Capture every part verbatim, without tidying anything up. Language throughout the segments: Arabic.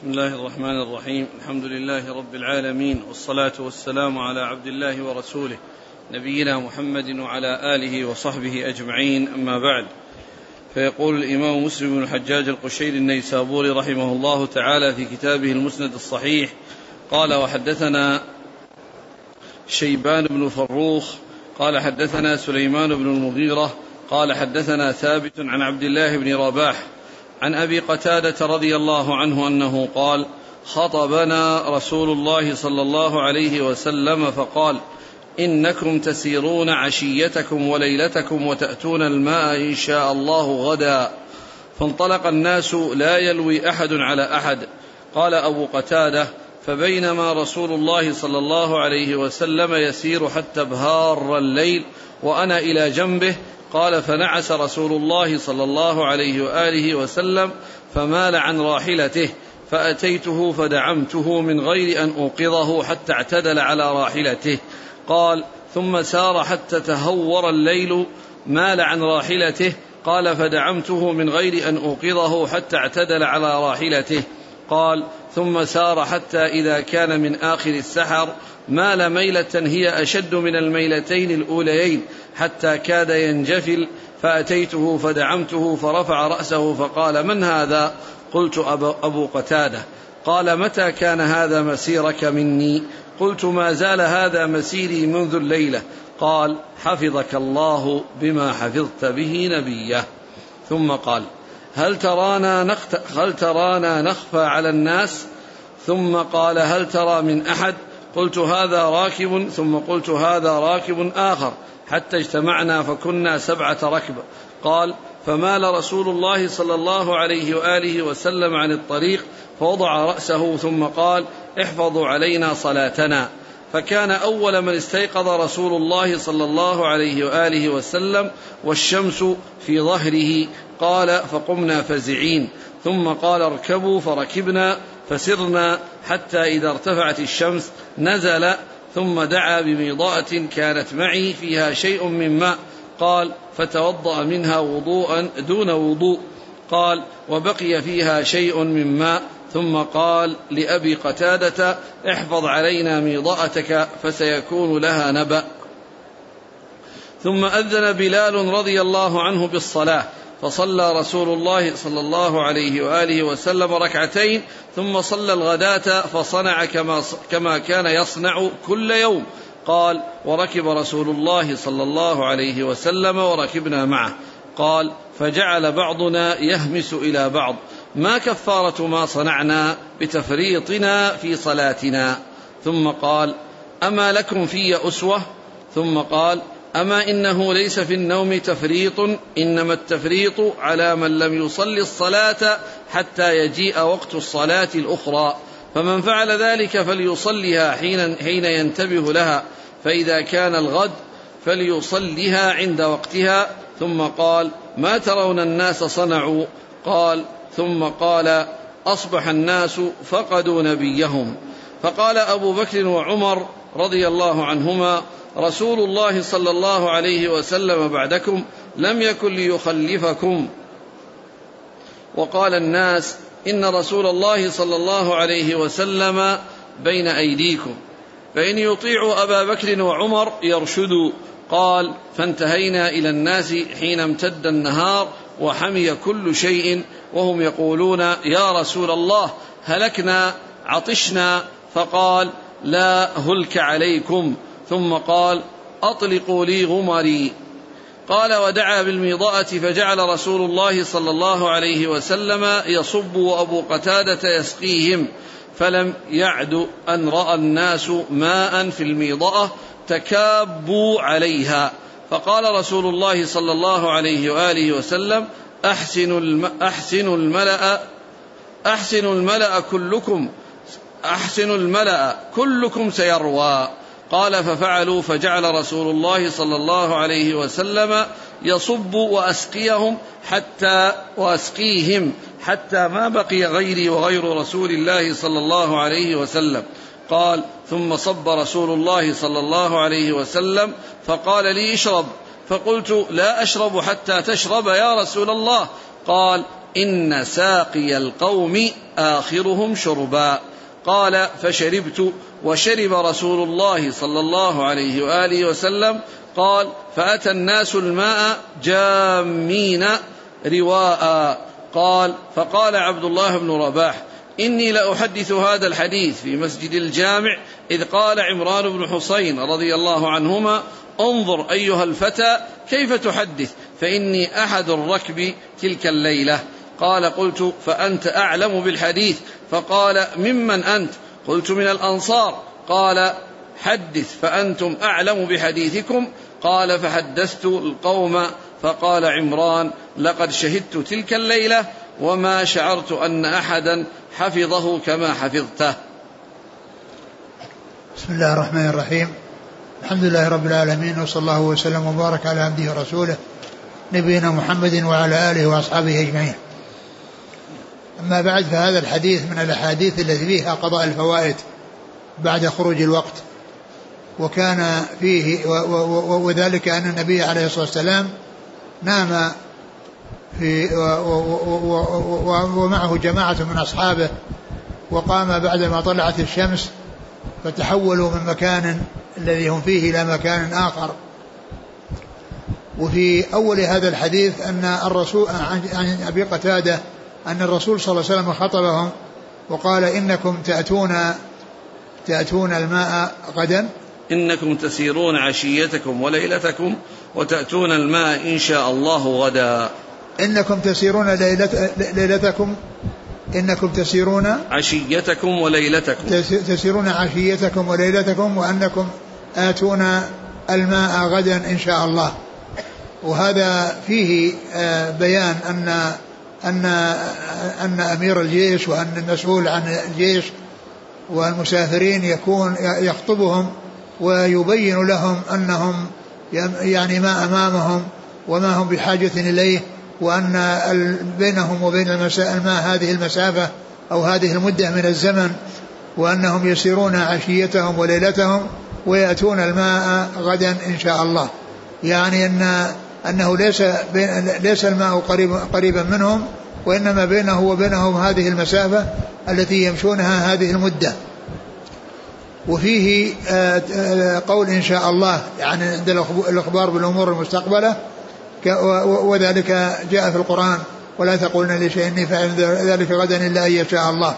بسم الله الرحمن الرحيم. الحمد لله رب العالمين، والصلاة والسلام على عبد الله ورسوله نبينا محمد وعلى آله وصحبه أجمعين، أما بعد. فيقول الإمام مسلم بن الحجاج القشيري النيسابوري رحمه الله تعالى في كتابه المسند الصحيح قال: وحدثنا شيبان بن فروخ قال حدثنا سليمان بن المغيرة قال حدثنا ثابت عن عبد الله بن رباح عن أبي قتادة رضي الله عنه أنه قال: خطبنا رسول الله صلى الله عليه وسلم فقال: إنكم تسيرون عشيتكم وليلتكم وتأتون الماء إن شاء الله غدا. فانطلق الناس لا يلوي أحد على أحد. قال أبو قتادة: فبينما رسول الله صلى الله عليه وسلم يسير حتى بهار الليل وأنا إلى جنبه، قال: فنعس رسول الله صلى الله عليه وآله وسلم فمال عن راحلته، فأتيته فدعمته من غير أن أوقظه حتى اعتدل على راحلته. قال: ثم سار حتى تهور الليل، مال عن راحلته. قال: فدعمته من غير أن أوقظه حتى اعتدل على راحلته. قال: ثم سار حتى إذا كان من آخر السحر مال ميلة هي أشد من الميلتين الأوليين حتى كاد ينجفل، فأتيته فدعمته فرفع رأسه فقال: من هذا؟ قلت: أبو قتادة. قال: متى كان هذا مسيرك مني؟ قلت: ما زال هذا مسيري منذ الليلة. قال: حفظك الله بما حفظت به نبيه. ثم قال: هل ترانا, نخت... هل ترانا نخفى على الناس؟ ثم قال: هل ترى من أحد؟ قلت: هذا راكب. ثم قلت: هذا راكب آخر، حتى اجتمعنا فكنا سبعة ركب. قال: فمال رسول الله صلى الله عليه وآله وسلم عن الطريق فوضع رأسه ثم قال: احفظوا علينا صلاتنا. فكان أول من استيقظ رسول الله صلى الله عليه وآله وسلم والشمس في ظهره. قال: فقمنا فزعين. ثم قال: اركبوا، فركبنا فسرنا حتى إذا ارتفعت الشمس نزل، ثم دعا بميضاءة كانت معي فيها شيء من ماء. قال: فتوضأ منها وضوءا دون وضوء. قال: وبقي فيها شيء من ماء. ثم قال لأبي قتادة: احفظ علينا ميضاءتك فسيكون لها نبأ. ثم أذن بلال رضي الله عنه بالصلاة، فصلى رسول الله صلى الله عليه وآله وسلم ركعتين، ثم صلى الغداة فصنع كما, كما كان يصنع كل يوم. قال: وركب رسول الله صلى الله عليه وسلم وركبنا معه. قال: فجعل بعضنا يهمس إلى بعض: ما كفارة ما صنعنا بتفريطنا في صلاتنا؟ ثم قال: أما لكم في أسوة؟ ثم قال: أما إنه ليس في النوم تفريط، إنما التفريط على من لم يصلي الصلاة حتى يجيء وقت الصلاة الأخرى، فمن فعل ذلك فليصليها حين, حين ينتبه لها، فإذا كان الغد فليصليها عند وقتها. ثم قال: ما ترون الناس صنعوا؟ قال: ثم قال: أصبح الناس فقدوا نبيهم. فقال أبو بكر وعمر رضي الله عنهما: رسول الله صلى الله عليه وسلم بعدكم لم يكن ليخلفكم. وقال الناس: إن رسول الله صلى الله عليه وسلم بين أيديكم، فإن يطيعوا أبا بكر وعمر يرشدوا. قال: فانتهينا إلى الناس حين امتد النهار وحمي كل شيء، وهم يقولون: يا رسول الله هلكنا عطشنا. فقال: لا هلك عليكم. ثم قال: أطلقوا لي غمري. قال: ودعا بالميضاءة، فجعل رسول الله صلى الله عليه وسلم يصب وأبو قتادة يسقيهم، فلم يعد أن رأى الناس ماء في الميضاء تكابوا عليها. فقال رسول الله صلى الله عليه وآله وسلم: أحسنوا الم... أحسنوا الملأ أحسنوا الملأ كلكم أحسنوا الملأ كلكم سيروى. قال: ففعلوا، فجعل رسول الله صلى الله عليه وسلم يصب وأسقيهم حتى وأسقيهم حتى ما بقي غيري وغير رسول الله صلى الله عليه وسلم. قال: ثم صب رسول الله صلى الله عليه وسلم فقال لي: اشرب. فقلت: لا أشرب حتى تشرب يا رسول الله. قال: إن ساقي القوم آخرهم شربا. قال فشربت وشرب رسول الله صلى الله عليه وآله وسلم. قال فأتى الناس الماء جامين رواء. قال فقال عبد الله بن رباح إني لأحدث هذا الحديث في مسجد الجامع إذ قال عمران بن حسين رضي الله عنهما انظر أيها الفتى كيف تحدث فإني أحد الركب تلك الليلة. قال قلت فأنت أعلم بالحديث. فقال ممن أنت؟ قلت من الأنصار. قال حدث فأنتم أعلم بحديثكم. قال فحدثت القوم. فقال عمران لقد شهدت تلك الليلة وما شعرت أن أحدا حفظه كما حفظته. بسم الله الرحمن الرحيم. الحمد لله رب العالمين، وصلى الله وسلم وبارك على عبده ورسوله نبينا محمد وعلى آله وأصحابه أجمعين. أما بعد، فهذا الحديث من الأحاديث التي فيها قضاء الفوائد بعد خروج الوقت، وكان فيه وذلك أن النبي عليه الصلاة والسلام نام في ومعه جماعة من أصحابه، وقام بعدما طلعت الشمس فتحولوا من مكان الذي هم فيه إلى مكان آخر. وفي أول هذا الحديث أن الرسول عن أبي قتادة أن الرسول صلى الله عليه وسلم خطبهم وقال إنكم تأتون تأتون الماء غدا، إنكم تسيرون عشيتكم وليلتكم وتأتون الماء إن شاء الله غدا. إنكم تسيرون ليلت ليلتكم إنكم تسيرون عشيتكم وليلتكم تسيرون عشيتكم وليلتكم وأنكم آتون الماء غدا إن شاء الله. وهذا فيه بيان أن أن أن أمير الجيش وأن المسؤول عن الجيش والمسافرين يكون يخطبهم ويبين لهم أنهم يعني ما أمامهم وما هم بحاجة إليه، وأن بينهم وبين الماء هذه المسافة أو هذه المدة من الزمن، وأنهم يسيرون عشيتهم وليلتهم ويأتون الماء غدا إن شاء الله. يعني أن أنه ليس ليس الماء قريب قريبا منهم، وإنما بينه وبينهم هذه المسافة التي يمشونها هذه المدة. وفيه قول إن شاء الله، يعني عند الإخبار بالأمور المستقبلة، وذلك جاء في القرآن ولا تقولن لشيء إني فاعل ذلك غدا إلا أن يشاء الله.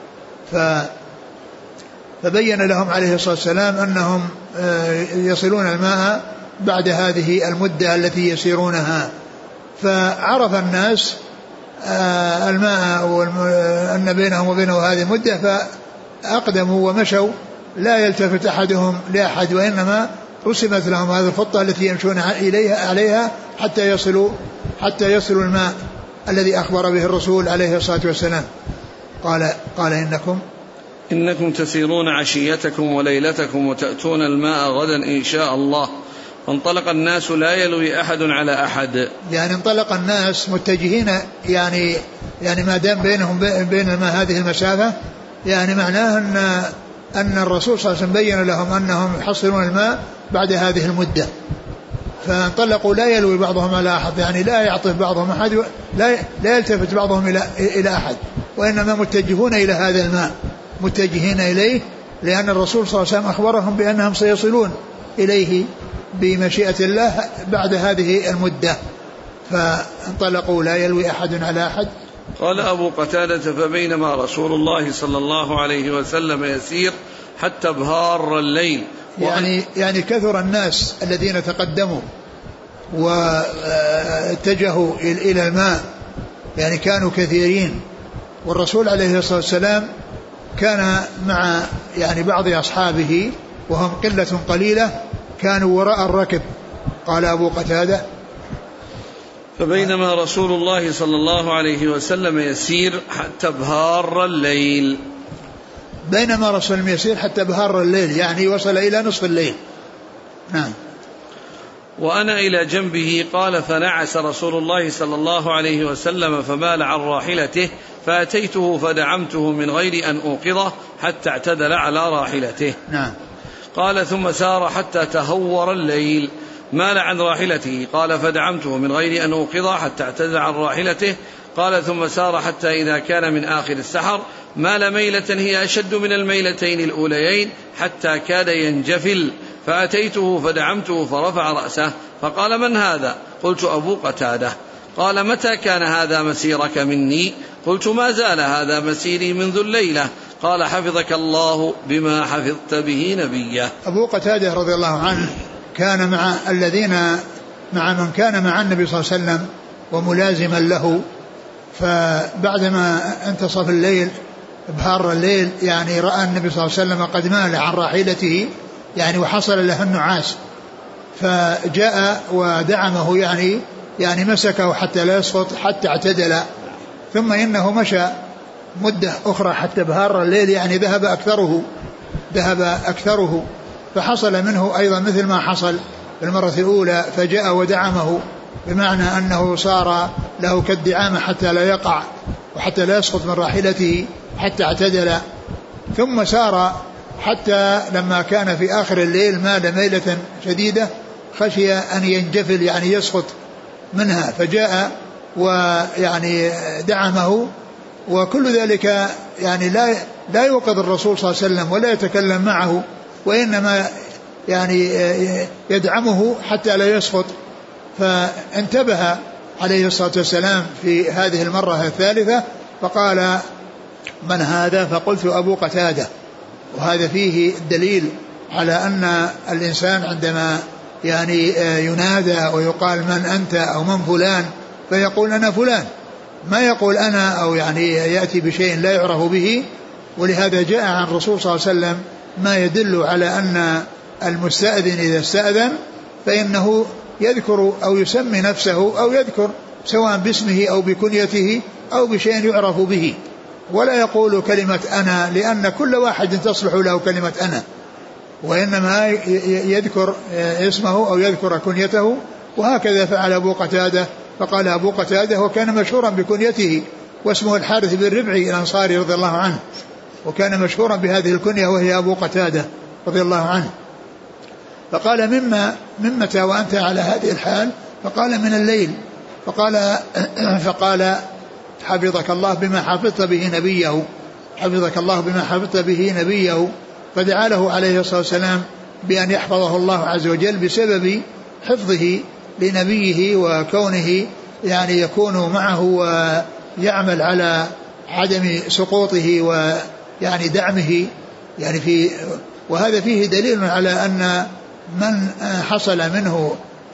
فبين لهم عليه الصلاة والسلام أنهم يصلون الماء بعد هذه المدة التي يسيرونها. فعرف الناس الماء وأن بينهم وبينه هذه المدة، فأقدموا ومشوا لا يلتفت أحدهم لأحد، وإنما رسمت لهم هذه الخطة التي يمشون إليها عليها حتى يصلوا حتى يصلوا الماء الذي أخبر به الرسول عليه الصلاة والسلام. قال قال إنكم إنكم تسيرون عشيتكم وليلتكم وتأتون الماء غدا إن شاء الله. فانطلق الناس لا يلوي أحد على أحد، يعني انطلق الناس متجهين، يعني يعني ما دام بينهم بين الماء هذه المسافة، يعني معناه أن أن الرسول صلى الله عليه وسلم بين لهم أنهم يحصلون الماء بعد هذه المدة. فانطلقوا لا يلوي بعضهم على أحد، يعني لا يعطف بعضهم أحد، لا لا يلتفت بعضهم إلى إلى أحد، وإنما متجهون إلى هذا الماء، متجهين إليه، لأن الرسول صلى الله عليه وسلم أخبرهم بأنهم سيصلون إليه بمشيئة الله بعد هذه المدة. فانطلقوا لا يلوي أحد على أحد. قال أبو قتادة فبينما رسول الله صلى الله عليه وسلم يسير حتى ابهار الليل، يعني يعني كثر الناس الذين تقدموا واتجهوا إلى الماء، يعني كانوا كثيرين، والرسول عليه الصلاة والسلام كان مع يعني بعض أصحابه وهم قلة قليلة كانوا وراء الركب. قال أبو قتادة فبينما رسول الله صلى الله عليه وسلم يسير حتى ابهار الليل، بينما رسول الله يسير حتى ابهار الليل، يعني وصل إلى نصف الليل. نعم. وأنا إلى جنبه. قال فنعس رسول الله صلى الله عليه وسلم فمال عن راحلته فأتيته فدعمته من غير أن أوقظه حتى اعتدل على راحلته. نعم. قال ثم سار حتى تهور الليل مال عن راحلته. قال فدعمته من غير أن أوقظه حتى اعتدل عن راحلته. قال ثم سار حتى إذا كان من آخر السحر مال ميلة هي أشد من الميلتين الأوليين حتى كاد ينجفل، فأتيته فدعمته فرفع رأسه فقال من هذا؟ قلت أبو قتادة. قال متى كان هذا مسيرك مني؟ قلت ما زال هذا مسيري منذ الليلة. قال حفظك الله بما حفظت به نبيه. أبو قتادة رضي الله عنه كان مع الذين مع من كان مع النبي صلى الله عليه وسلم وملازما له، فبعدما انتصف الليل بهار الليل يعني رأى النبي صلى الله عليه وسلم قد مال عن راحلته يعني وحصل له النعاس، فجاء ودعمه يعني يعني مسكه حتى لا يسقط حتى اعتدل، ثم إنه مشى مدة أخرى حتى بهار الليل يعني ذهب أكثره ذهب أكثره فحصل منه أيضا مثل ما حصل في المرة الأولى، فجاء ودعمه بمعنى أنه صار له كالدعامة حتى لا يقع وحتى لا يسقط من راحلته حتى اعتدل، ثم سار حتى لما كان في آخر الليل مال ميلة شديدة خشي أن ينجفل يعني يسقط منها، فجاء ويعني دعمه، وكل ذلك يعني لا لا يوقظ الرسول صلى الله عليه وسلم ولا يتكلم معه، وإنما يعني يدعمه حتى لا يسقط. فانتبه عليه الصلاة والسلام في هذه المرة الثالثة فقال من هذا؟ فقلت أبو قتادة. وهذا فيه الدليل على أن الإنسان عندما يعني ينادى ويقال من أنت أو من فلان فيقول أنا فلان، ما يقول أنا أو يعني يأتي بشيء لا يعرف به. ولهذا جاء عن الرسول صلى الله عليه وسلم ما يدل على أن المستأذن إذا استأذن فإنه يذكر أو يسمي نفسه أو يذكر سواء باسمه أو بكنيته أو بشيء يعرف به، ولا يقول كلمة أنا، لأن كل واحد تصلح له كلمة أنا، وإنما يذكر اسمه أو يذكر كنيته. وهكذا فعل أبو قتادة، فقال أبو قتادة وكان مشهورا بكنيته واسمه الحارث بن ربعي الأنصاري رضي الله عنه، وكان مشهورا بهذه الكنية وهي أبو قتادة رضي الله عنه. فقال مما ممتى وأنت على هذه الحال؟ فقال من الليل. فقال فقال حفظك الله بما حفظت به نبيه، حفظك الله بما حفظت به نبيه. فدعا له عليه الصلاة والسلام بأن يحفظه الله عز وجل بسبب حفظه لنبيه وكونه يعني يكون معه ويعمل على عدم سقوطه ويعني دعمه يعني في. وهذا فيه دليل على أن من حصل منه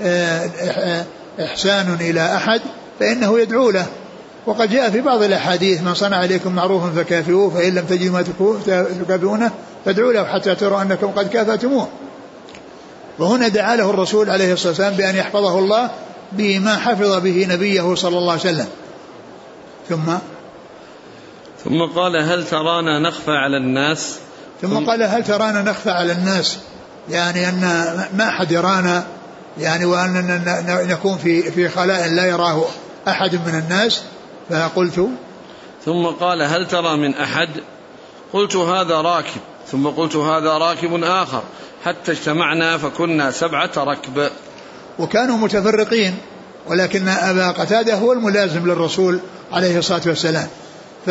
إحسان إلى أحد فإنه يدعو له. وقد جاء في بعض الأحاديث من صنع عليكم معروفا فكافئوه فإن لم تجدوا ما تكافئونه فادعوا له حتى تروا أنكم قد كافأتموه. وهنا دعا له الرسول عليه الصلاة والسلام بأن يحفظه الله بما حفظ به نبيه صلى الله عليه وسلم. ثم ثم قال هل ترانا نخفى على الناس؟ ثم قال هل ترانا نخفى على الناس، يعني أن ما أحد يرانا يعني وأننا نكون في في خلاء لا يراه أحد من الناس. فقلت ثم قال هل ترى من أحد؟ قلت هذا راكب، ثم قلت هذا راكب آخر، حتى اجتمعنا فكنا سبعة ركب. وكانوا متفرقين، ولكن أبا قتادة هو الملازم للرسول عليه الصلاة والسلام، ف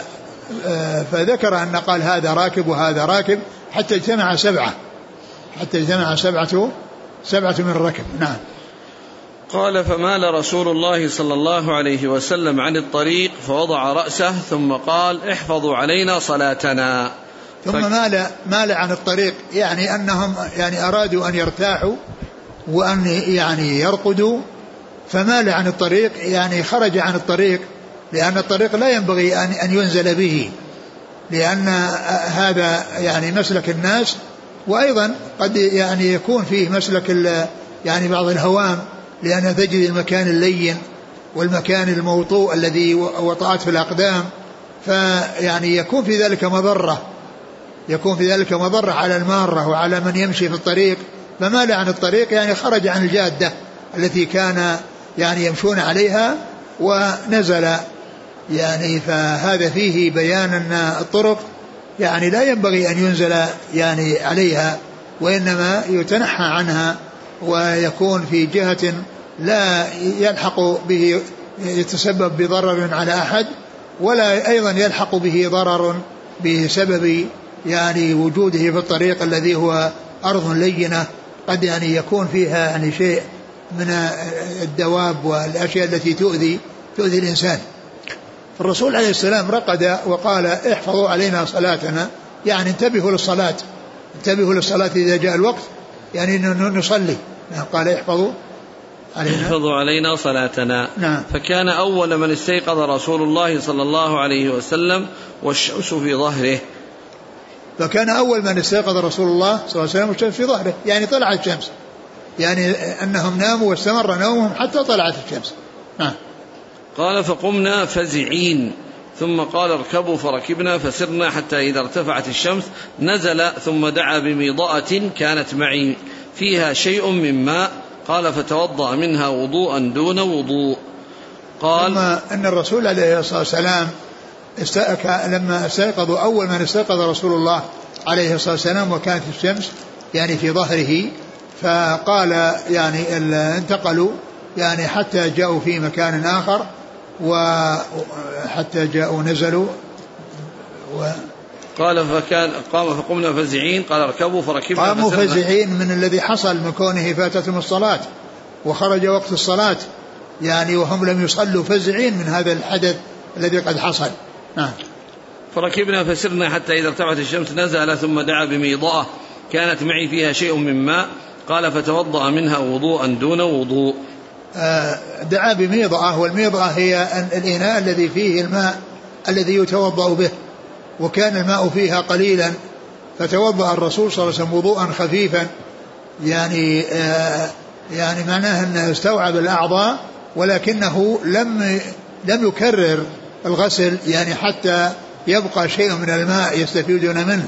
فذكر أن قال هذا راكب وهذا راكب حتى اجتمع سبعة حتى اجتمع سبعة سبعة من الركب. نعم. قال فمال رسول الله صلى الله عليه وسلم عن الطريق فوضع رأسه ثم قال احفظوا علينا صلاتنا. ثم ف... مال مال عن الطريق، يعني أنهم يعني أرادوا أن يرتاحوا وأن يعني يرقدوا، فمال عن الطريق يعني خرج عن الطريق، لأن الطريق لا ينبغي أن أن ينزل به، لأن هذا يعني مسلك الناس، وأيضا قد يعني يكون فيه مسلك يعني بعض الهوام، لأن تجد المكان اللين والمكان الموطوء الذي وطأت في الأقدام، فيعني يكون في ذلك مضرة يكون في ذلك مضرة على المارة وعلى من يمشي في الطريق. فمال عن الطريق يعني خرج عن الجادة التي كان يعني يمشون عليها ونزل يعني. فهذا فيه بيان أن الطرق يعني لا ينبغي أن ينزل يعني عليها، وإنما يتنحى عنها ويكون في جهة لا يلحق به يتسبب بضرر على أحد، ولا أيضا يلحق به ضرر بسبب يعني وجوده في الطريق الذي هو أرض لينة قد يعني يكون فيها يعني شيء من الدواب والأشياء التي تؤذي تؤذي الإنسان. الرسول عليه السلام رقد وقال احفظوا علينا صلاتنا، يعني انتبهوا للصلاة، انتبهوا للصلاة إذا جاء الوقت، يعني نصلي. قال احفظوا علينا احفظوا علينا صلاتنا. نعم. فكان أول من استيقظ رسول الله صلى الله عليه وسلم والشمس في ظهره. فكان أول من استيقظ رسول الله صلى الله عليه وسلم والشمس في ظهره، يعني طلعت الشمس، يعني أنهم ناموا واستمر نومهم حتى طلعت الشمس. نعم. قال فقمنا فزعين، ثم قال اركبوا فركبنا فسرنا حتى إذا ارتفعت الشمس نزل، ثم دعا بميضأة كانت معي فيها شيء من ماء، قال فتوضأ منها وضوءا دون وضوء. قال ثم أن الرسول عليه الصلاة والسلام لما استيقظوا أول من استيقظ رسول الله عليه الصلاة والسلام وكانت الشمس يعني في ظهره، فقال يعني انتقلوا يعني حتى جاءوا في مكان آخر، وحتى جاءوا نزلوا و قال فكان قام فقمنا فزعين، قال اركبوا فركبنا. قاموا فزعين من الذي حصل من كونه فاتتهم الصلاة وخرج وقت الصلاة، يعني وهم لم يصلوا، فزعين من هذا الحدث الذي قد حصل. نعم. فركبنا فسرنا حتى إذا ارتفعت الشمس نزل، ثم دعا بميضأة كانت معي فيها شيء من ماء، قال فتوضأ منها وضوءا دون وضوء. دعا بميضأة، والميضأة هي الإناء الذي فيه الماء الذي يتوضأ به، وكان الماء فيها قليلا، فتوضأ الرسول صلى الله عليه وسلم وضوءا خفيفا، يعني يعني معناه أنه استوعب الأعضاء، ولكنه لم لم يكرر الغسل يعني حتى يبقى شيء من الماء يستفيدون منه.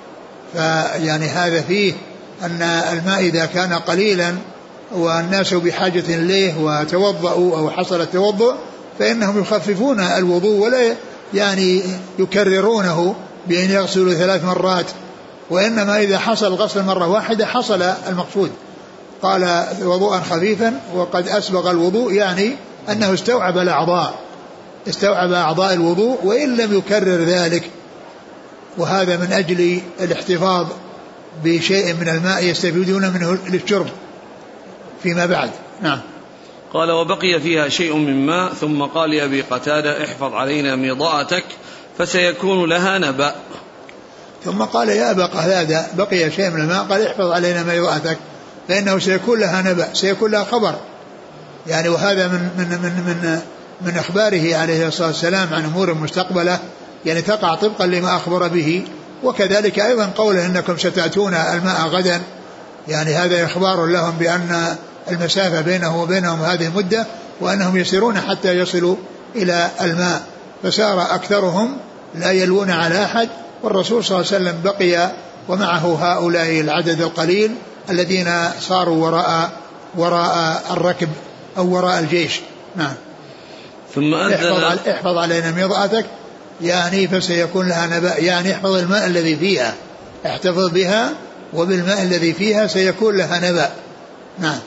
فيعني هذا فيه أن الماء إذا كان قليلا والناس بحاجة إليه وتوضأوا أو حصل التوضؤ فإنهم يخففون الوضوء ولا يعني يكررونه بأن يغسلوا ثلاث مرات، وإنما إذا حصل الغسل مرة واحدة حصل المقصود. قال وضوءا خفيفا، وقد أسبغ الوضوء يعني أنه استوعب الأعضاء، استوعب أعضاء الوضوء وإن لم يكرر ذلك، وهذا من أجل الاحتفاظ بشيء من الماء يستفيدون منه للشرب فيما بعد. نعم. قال وبقي فيها شيء من ماء، ثم قال لأبي قتادة احفظ علينا ميضأتك فسيكون لها نبأ. ثم قال يا أبا قتادة بقي شيء من الماء، قال احفظ علينا ميضأتك فإنه سيكون لها نبأ، سيكون لها خبر، يعني وهذا من من من من, من أخباره عليه الصلاة والسلام عن أمور مستقبلة، يعني تقع طبقا لما أخبر به. وكذلك أيضا قوله إنكم ستأتون الماء غدا، يعني هذا إخبار لهم بأن المسافة بينه وبينهم هذه المدة، وأنهم يسيرون حتى يصلوا إلى الماء، فسار أكثرهم لا يلون على أحد، والرسول صلى الله عليه وسلم بقي ومعه هؤلاء العدد القليل الذين صاروا وراء وراء الركب أو وراء الجيش. نعم. ثم احفظ, احفظ علينا ميضأتك، يعني فسيكون لها نبأ، يعني احفظ الماء الذي فيها، احتفظ بها وبالماء الذي فيها سيكون لها نبأ. نعم.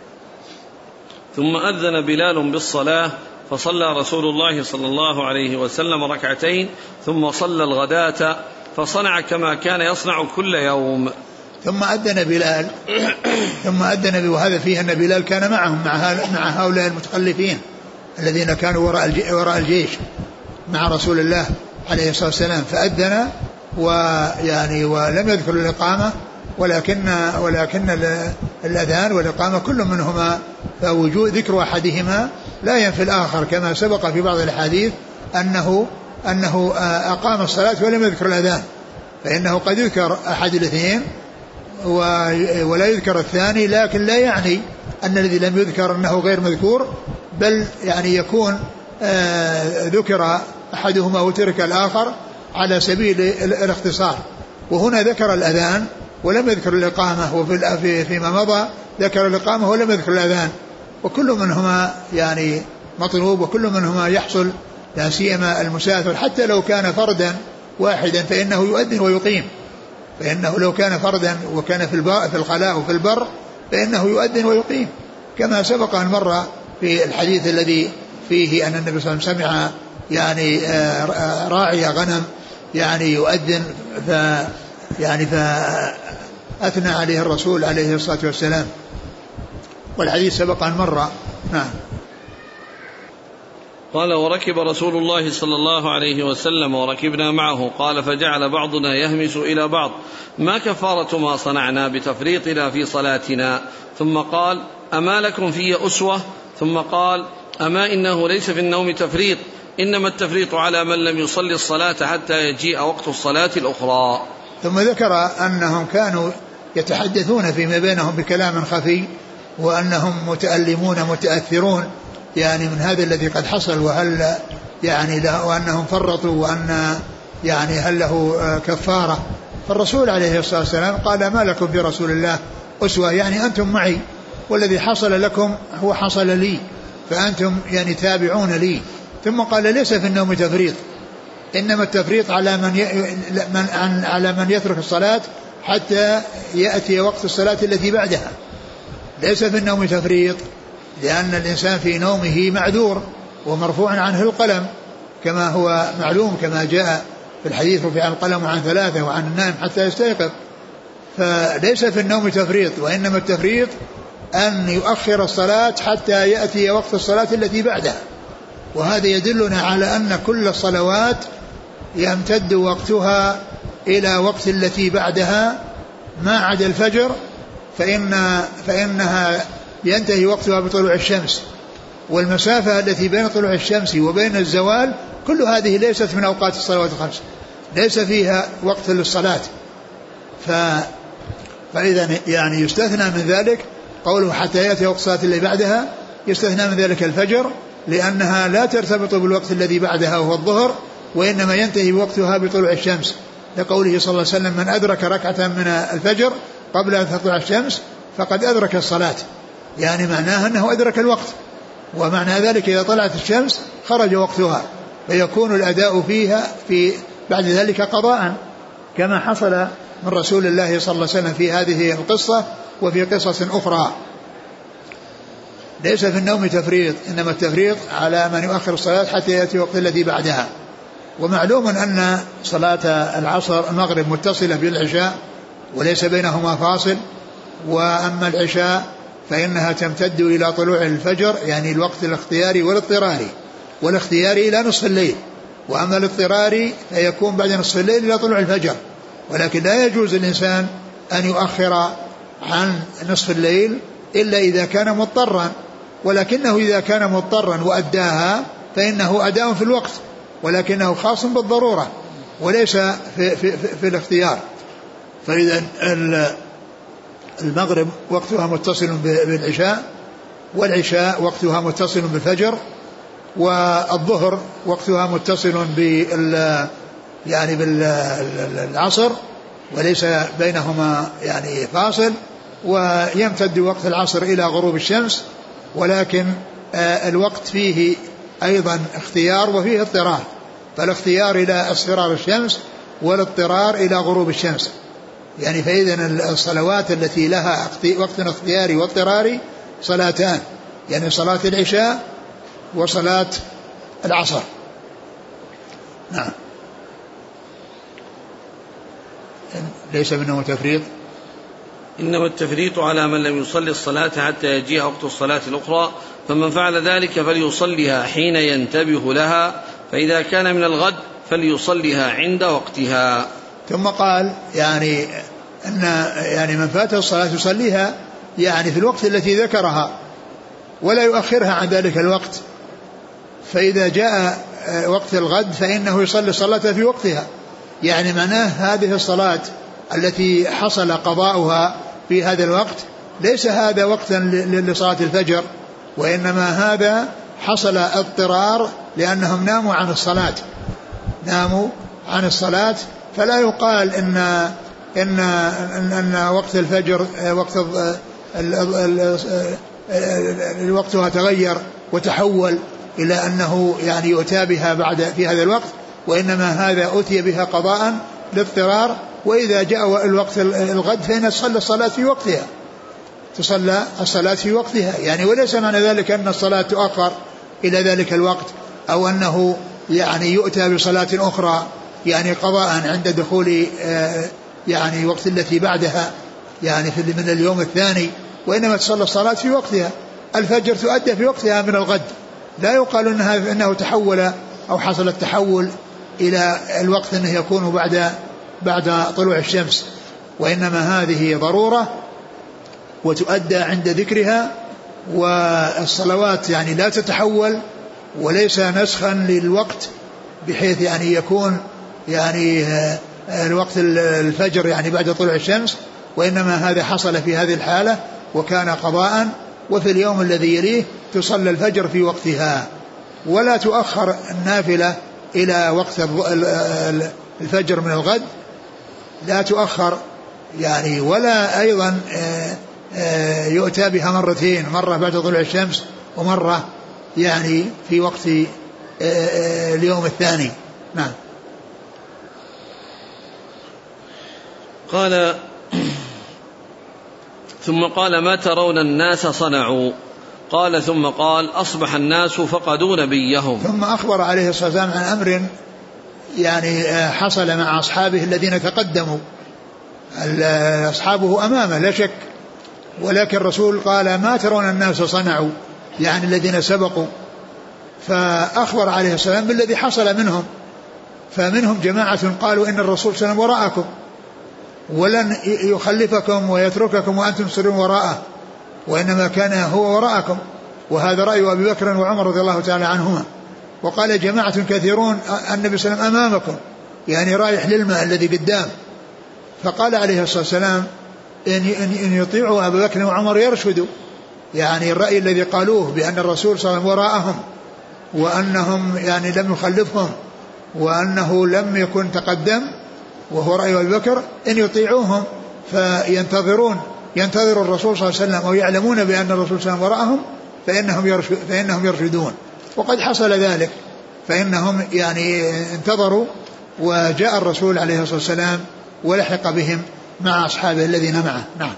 ثم أذن بلال بالصلاة، فصلى رسول الله صلى الله عليه وسلم ركعتين، ثم صلى الغداة، فصنع كما كان يصنع كل يوم. ثم أذن بلال ثم أذن، وهذا فيه أن بلال كان معهم مع هؤلاء المتخلفين الذين كانوا وراء وراء الجيش مع رسول الله عليه الصلاة والسلام، فأذن ويعني ولم يذكر الإقامة، ولكن ولكن الأذان والإقامة كل منهما فوجود ذكر أحدهما لا ينفي الآخر، كما سبق في بعض الحديث أنه أنه أقام الصلاة ولم يذكر الأذان، فإنه قد يذكر أحد الاثنين ولا يذكر الثاني، لكن لا يعني أن الذي لم يذكر أنه غير مذكور، بل يعني يكون ذكر أحدهما وترك الآخر على سبيل الاختصار. وهنا ذكر الأذان ولم يذكر الإقامة، وفي فيما مضى ذكر الإقامة ولم يذكر الأذان، وكل منهما يعني مطلوب، وكل منهما يحصل، لا سيما المسافر حتى لو كان فردا واحدا فإنه يؤذن ويقيم، فإنه لو كان فردا وكان في في الخلاء وفي البر فإنه يؤذن ويقيم، كما سبق أن مر في الحديث الذي فيه أن النبي صلى الله عليه وسلم سمع يعني راعي غنم يعني يؤذن ف يعني فأثنى عليه الرسول عليه الصلاة والسلام، والحديث سبق أن مر. نعم. قال وركب رسول الله صلى الله عليه وسلم وركبنا معه، قال فجعل بعضنا يهمس إلى بعض ما كفارة ما صنعنا بتفريطنا في صلاتنا، ثم قال أما لكم في أسوة، ثم قال أما إنه ليس في النوم تفريط، إنما التفريط على من لم يصلي الصلاة حتى يجيء وقت الصلاة الأخرى. ثم ذكر أنهم كانوا يتحدثون فيما بينهم بكلام خفي، وأنهم متألمون متأثرون يعني من هذا الذي قد حصل، وهل يعني له، وأنهم فرطوا، وأن يعني هل له كفارة. فالرسول عليه الصلاة والسلام قال ما لكم برسول الله أسوة، يعني أنتم معي، والذي حصل لكم هو حصل لي، فأنتم يعني تابعون لي. ثم قال ليس في النوم تفريط، إنما التفريط على من ي... من... على من يترك الصلاة حتى يأتي وقت الصلاة التي بعدها. ليس في النوم تفريط، لأن الإنسان في نومه معذور ومرفوع عنه القلم كما هو معلوم، كما جاء في الحديث رفع القلم عن ثلاثة وعن النائم حتى يستيقظ. فليس في النوم تفريط، وإنما التفريط أن يؤخر الصلاة حتى يأتي وقت الصلاة التي بعدها. وهذا يدلنا على أن كل الصلوات يمتد وقتها إلى وقت التي بعدها ما عدا الفجر، فإن فإنها ينتهي وقتها بطلوع الشمس، والمسافة التي بين طلوع الشمس وبين الزوال كل هذه ليست من أوقات الصلوات الخمس، ليس فيها وقت للصلاة. ف... فإذا يعني يستثنى من ذلك قوله حتى يأتي وقت الصلاة اللي بعدها، يستثنى من ذلك الفجر لأنها لا ترتبط بالوقت الذي بعدها وهو الظهر، وإنما ينتهي وقتها بطلوع الشمس، لقوله صلى الله عليه وسلم من أدرك ركعة من الفجر قبل أن تطلع الشمس فقد أدرك الصلاة، يعني معناها أنه أدرك الوقت. ومعنى ذلك إذا طلعت الشمس خرج وقتها، فيكون الأداء فيها في بعد ذلك قضاء، كما حصل من رسول الله صلى الله عليه وسلم في هذه القصة وفي قصص أخرى. ليس في النوم تفريط، إنما التفريط على من يؤخر الصلاة حتى يأتي وقت الذي بعدها. ومعلوم أن صلاة العصر المغرب متصلة بالعشاء وليس بينهما فاصل، وأما العشاء فإنها تمتد إلى طلوع الفجر، يعني الوقت الاختياري والاضطراري، والاختياري إلى نصف الليل، وأما الاضطراري فيكون بعد نصف الليل إلى طلوع الفجر. ولكن لا يجوز الإنسان أن يؤخر عن نصف الليل إلا إذا كان مضطرا، ولكنه إذا كان مضطرا وأداها فإنه أداء في الوقت، ولكنه خاص بالضرورة وليس في, في, في, في الاختيار. فإذا المغرب وقتها متصل بالعشاء، والعشاء وقتها متصل بالفجر، والظهر وقتها متصل بال يعني بالعصر وليس بينهما يعني فاصل، ويمتد وقت العصر إلى غروب الشمس، ولكن الوقت فيه أيضا اختيار وفيه اضطرار، فالاختيار إلى اصفرار الشمس والاضطرار إلى غروب الشمس. يعني فإذن الصلوات التي لها وقت اختياري واضطراري صلاتان، يعني صلاة العشاء وصلاة العصر. نعم. ليس منه تفريط، إنما التفريط على من لم يصلي الصلاة حتى يجيء وقت الصلاة الأخرى، فمن فعل ذلك فليصليها حين ينتبه لها، فإذا كان من الغد فليصليها عند وقتها. ثم قال يعني أن يعني من فاته الصلاة يصليها يعني في الوقت التي ذكرها ولا يؤخرها عن ذلك الوقت، فإذا جاء وقت الغد فإنه يصلي الصلاة في وقتها. يعني معناه هذه الصلاة التي حصل قضاؤها في هذا الوقت ليس هذا وقتا لصلاة الفجر، وإنما هذا حصل اضطرار لأنهم ناموا عن الصلاة ناموا عن الصلاة فلا يقال إن إن إن, إن وقت الفجر وقت وقتها تغير وتحول إلى أنه يعني يؤتى بها بعد في هذا الوقت، وإنما هذا أتي بها قضاء لاضطرار. وإذا جاء الوقت الغد فإن تصلى الصلاة في وقتها تصلى الصلاة في وقتها يعني وليس معنى ذلك أن الصلاة تؤخر إلى ذلك الوقت، أو أنه يعني يؤتى بصلاة أخرى يعني قضاء عند دخول يعني وقت التي بعدها يعني في من اليوم الثاني، وإنما تصلى الصلاة في وقتها. الفجر تؤدى في وقتها من الغد، لا يقال إنها إنه تحول أو حصل التحول إلى الوقت أنه يكون بعد بعد طلوع الشمس، وإنما هذه ضرورة وتؤدى عند ذكرها. والصلوات يعني لا تتحول وليس نسخا للوقت بحيث يعني يكون يعني الوقت الفجر يعني بعد طلوع الشمس، وإنما هذا حصل في هذه الحالة وكان قضاء. وفي اليوم الذي يليه تصلى الفجر في وقتها، ولا تؤخر النافلة إلى وقت الفجر من الغد، لا تؤخر يعني، ولا أيضا يؤتى بها مرتين، مرة بعد طلوع الشمس ومرة يعني في وقت اليوم الثاني. نعم. قال ثم قال ما ترون الناس صنعوا؟ قال ثم قال أصبح الناس فقدوا نبيهم. ثم أخبر عليه الصلاة والسلام عن أمر يعني حصل مع أصحابه الذين تقدموا، أصحابه أمامه لا شك، ولكن الرسول قال ما ترون الناس صنعوا يعني الذين سبقوا، فأخبر عليه السلام بالذي حصل منهم. فمنهم جماعة قالوا إن الرسول صلى الله عليه وسلم وراءكم ولن يخلفكم ويترككم وأنتم تسيرون وراءه، وإنما كان هو وراءكم، وهذا رأي أبي بكر وعمر رضي الله تعالى عنهما. وقال جماعة كثيرون النبي صلى الله عليه وسلم أمامكم يعني رايح للماء الذي قدام. فقال عليه الصلاة والسلام إن يطيعوا أبي بكر وعمر يرشدوا، يعني الرأي الذي قالوه بأن الرسول صلى الله عليه وسلم وراءهم وأنهم يعني لم يخلفهم وأنه لم يكن تقدم وهو رأي أبي بكر، إن يطيعوهم فينتظرون ينتظر الرسول صلى الله عليه وسلم أو يعلمون بأن الرسول صلى الله عليه وسلم وراءهم فإنهم, يرشد فإنهم يرشدون. وقد حصل ذلك، فإنهم يعني انتظروا وجاء الرسول عليه الصلاة والسلام ولحق بهم مع أصحابه الذين معه. نعم.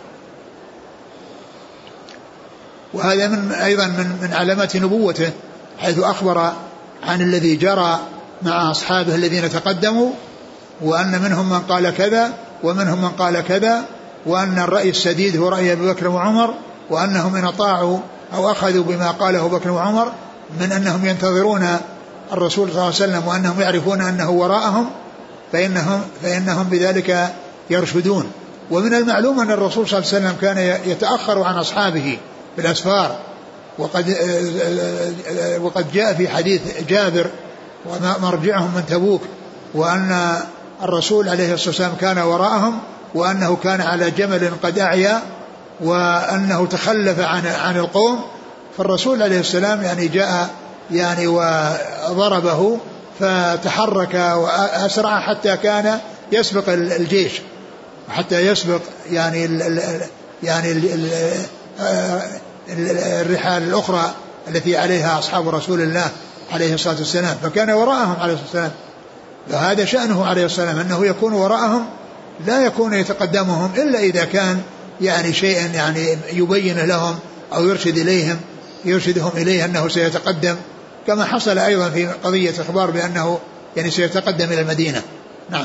وهذا من أيضا من, من علامات نبوته، حيث أخبر عن الذي جرى مع أصحابه الذين تقدموا، وأن منهم من قال كذا ومنهم من قال كذا، وأن الرأي السديد هو رأي أبي بكر وعمر، وأنهم إن أطاعوا أو أخذوا بما قاله بكر وعمر من أنهم ينتظرون الرسول صلى الله عليه وسلم وأنهم يعرفون أنه وراءهم فإنهم, فإنهم بذلك يرشدون. ومن المعلوم أن الرسول صلى الله عليه وسلم كان يتأخر عن أصحابه بالأسفار، وقد, وقد جاء في حديث جابر ومرجعهم من تبوك وأن الرسول عليه الصلاة والسلام كان وراءهم، وأنه كان على جمل قد أعيا، وأنه تخلف عن, عن القوم، فالرسول عليه السلام يعني جاء يعني وضربه فتحرك وأسرع حتى كان يسبق الجيش، حتى يسبق يعني ال ال يعني ال ال الرحال الأخرى التي عليها أصحاب رسول الله عليه الصلاة والسلام، فكان وراءهم عليه الصلاة والسلام. وهذا شأنه عليه الصلاة والسلام أنه يكون وراءهم، لا يكون يتقدمهم إلا إذا كان يعني شيء يعني يبين لهم أو يرشد إليهم يرشدهم إليه أنه سيتقدم، كما حصل أيضا في قضية إخبار بأنه يعني سيتقدم إلى المدينة. نعم.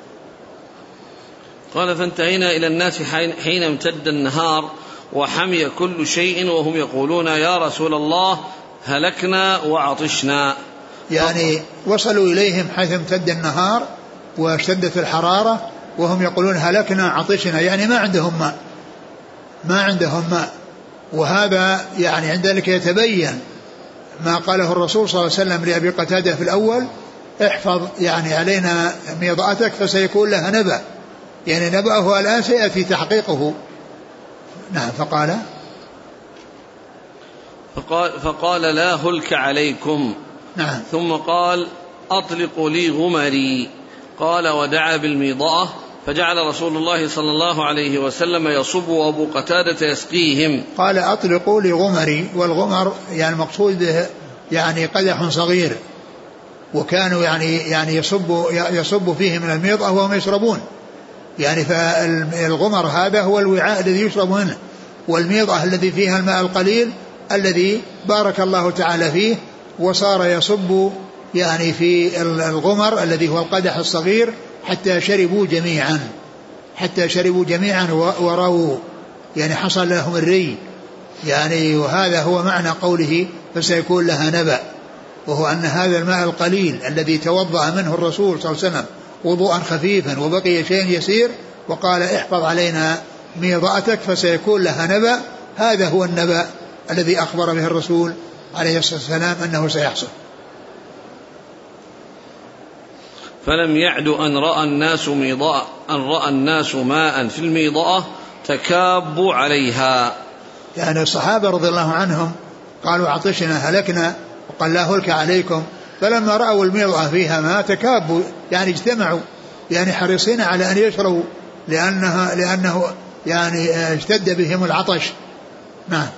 قال فانتهينا إلى الناس حين امتد النهار وحمي كل شيء وهم يقولون يا رسول الله هلكنا وعطشنا. يعني وصلوا إليهم حيث امتد النهار واشتدت الحرارة وهم يقولون هلكنا عطشنا، يعني ما عندهم ماء ما عندهم ماء. وهذا يعني عند ذلك يتبين ما قاله الرسول صلى الله عليه وسلم لأبي قتادة في الأول: احفظ يعني علينا ميضأتك فسيكون لها نبأ، يعني نبأه الآن سيأتي تحقيقه. نعم. فقال فقال, فقال لا هلك عليكم. نعم. ثم قال أطلقوا لي غمري. قال ودعا بالميضأة فجعل رسول الله صلى الله عليه وسلم يصب وأبو قتادة يسقيهم. قال أطلقوا لي غمري، والغمر يعني مقصود به يعني قدح صغير، وكانوا يعني يعني يصب يصب فيه من الميضأة وهم يشربون، يعني فالغمر هذا هو الوعاء الذي يشرب منه، والميضأة الذي فيها الماء القليل الذي بارك الله تعالى فيه وصار يصب يعني في الغمر الذي هو القدح الصغير حتى شربوا جميعا حتى شربوا جميعا ورووا، يعني حصل لهم الري يعني. وهذا هو معنى قوله فسيكون لها نبأ، وهو أن هذا الماء القليل الذي توضأ منه الرسول صلى الله عليه وسلم وضوءا خفيفا وبقي شيء يسير وقال احفظ علينا ميضأتك فسيكون لها نبأ، هذا هو النبأ الذي أخبر به الرسول عليه الصلاة والسلام أنه سيحصل. فلم يعد أن رأى الناس ميضاء أن رأى الناس ماء في الميضاء تكابوا عليها، يعني الصحابة رضي الله عنهم قالوا عطشنا هلكنا وقال لا هلك عليكم، فلما رأوا الميضاء فيها ماء تكابوا يعني اجتمعوا يعني حريصين على أن يشربوا لأنها لأنه يعني اشتد بهم العطش. نعم.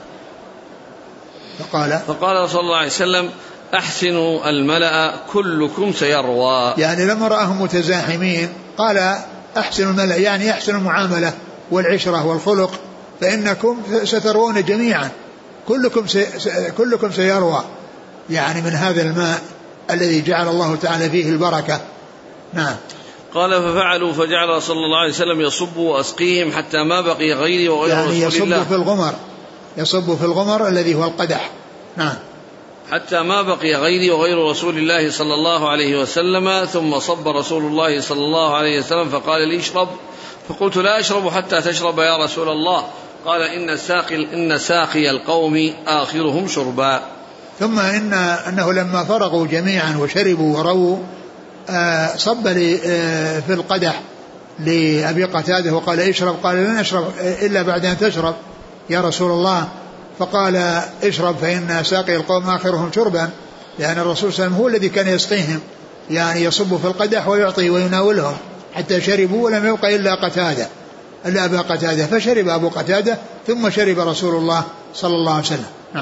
فقال فقال صلى الله عليه وسلم أحسنوا الملأ كلكم سيروى، يعني لما رأهم متزاحمين قال أحسنوا الملأ يعني أحسن المعاملة والعشرة والخلق فإنكم سترون جميعا كلكم سي كلكم سيروى يعني من هذا الماء الذي جعل الله تعالى فيه البركة. نعم. قال ففعلوا فجعل صلى الله عليه وسلم يصب وأسقيهم حتى ما بقي غيري وغير يعني رسول يصب الله في الغمر يصب في الغمر الذي هو القدح. نعم. حتى ما بقي غيري وغير رسول الله صلى الله عليه وسلم، ثم صب رسول الله صلى الله عليه وسلم فقال لي اشرب، فقلت لا أشرب حتى تشرب يا رسول الله، قال إن ساقي, إن ساقي القوم آخرهم شربا. ثم إن أنه لما فرغوا جميعا وشربوا ورووا آه صب لي آه في القدح لأبي قتادة وقال اشرب، قال لن أشرب إلا بعد أن تشرب يا رسول الله، فقال اشرب فإن ساقي القوم آخرهم شربا، لأن الرسول صلى الله عليه وسلم هو الذي كان يسقيهم يعني يصب في القدح ويعطي ويناولهم حتى شربوا ولم يبقى إلا قتادة إلا أبا قتادة، فشرب أبو قتادة ثم شرب رسول الله صلى الله عليه وسلم. نعم.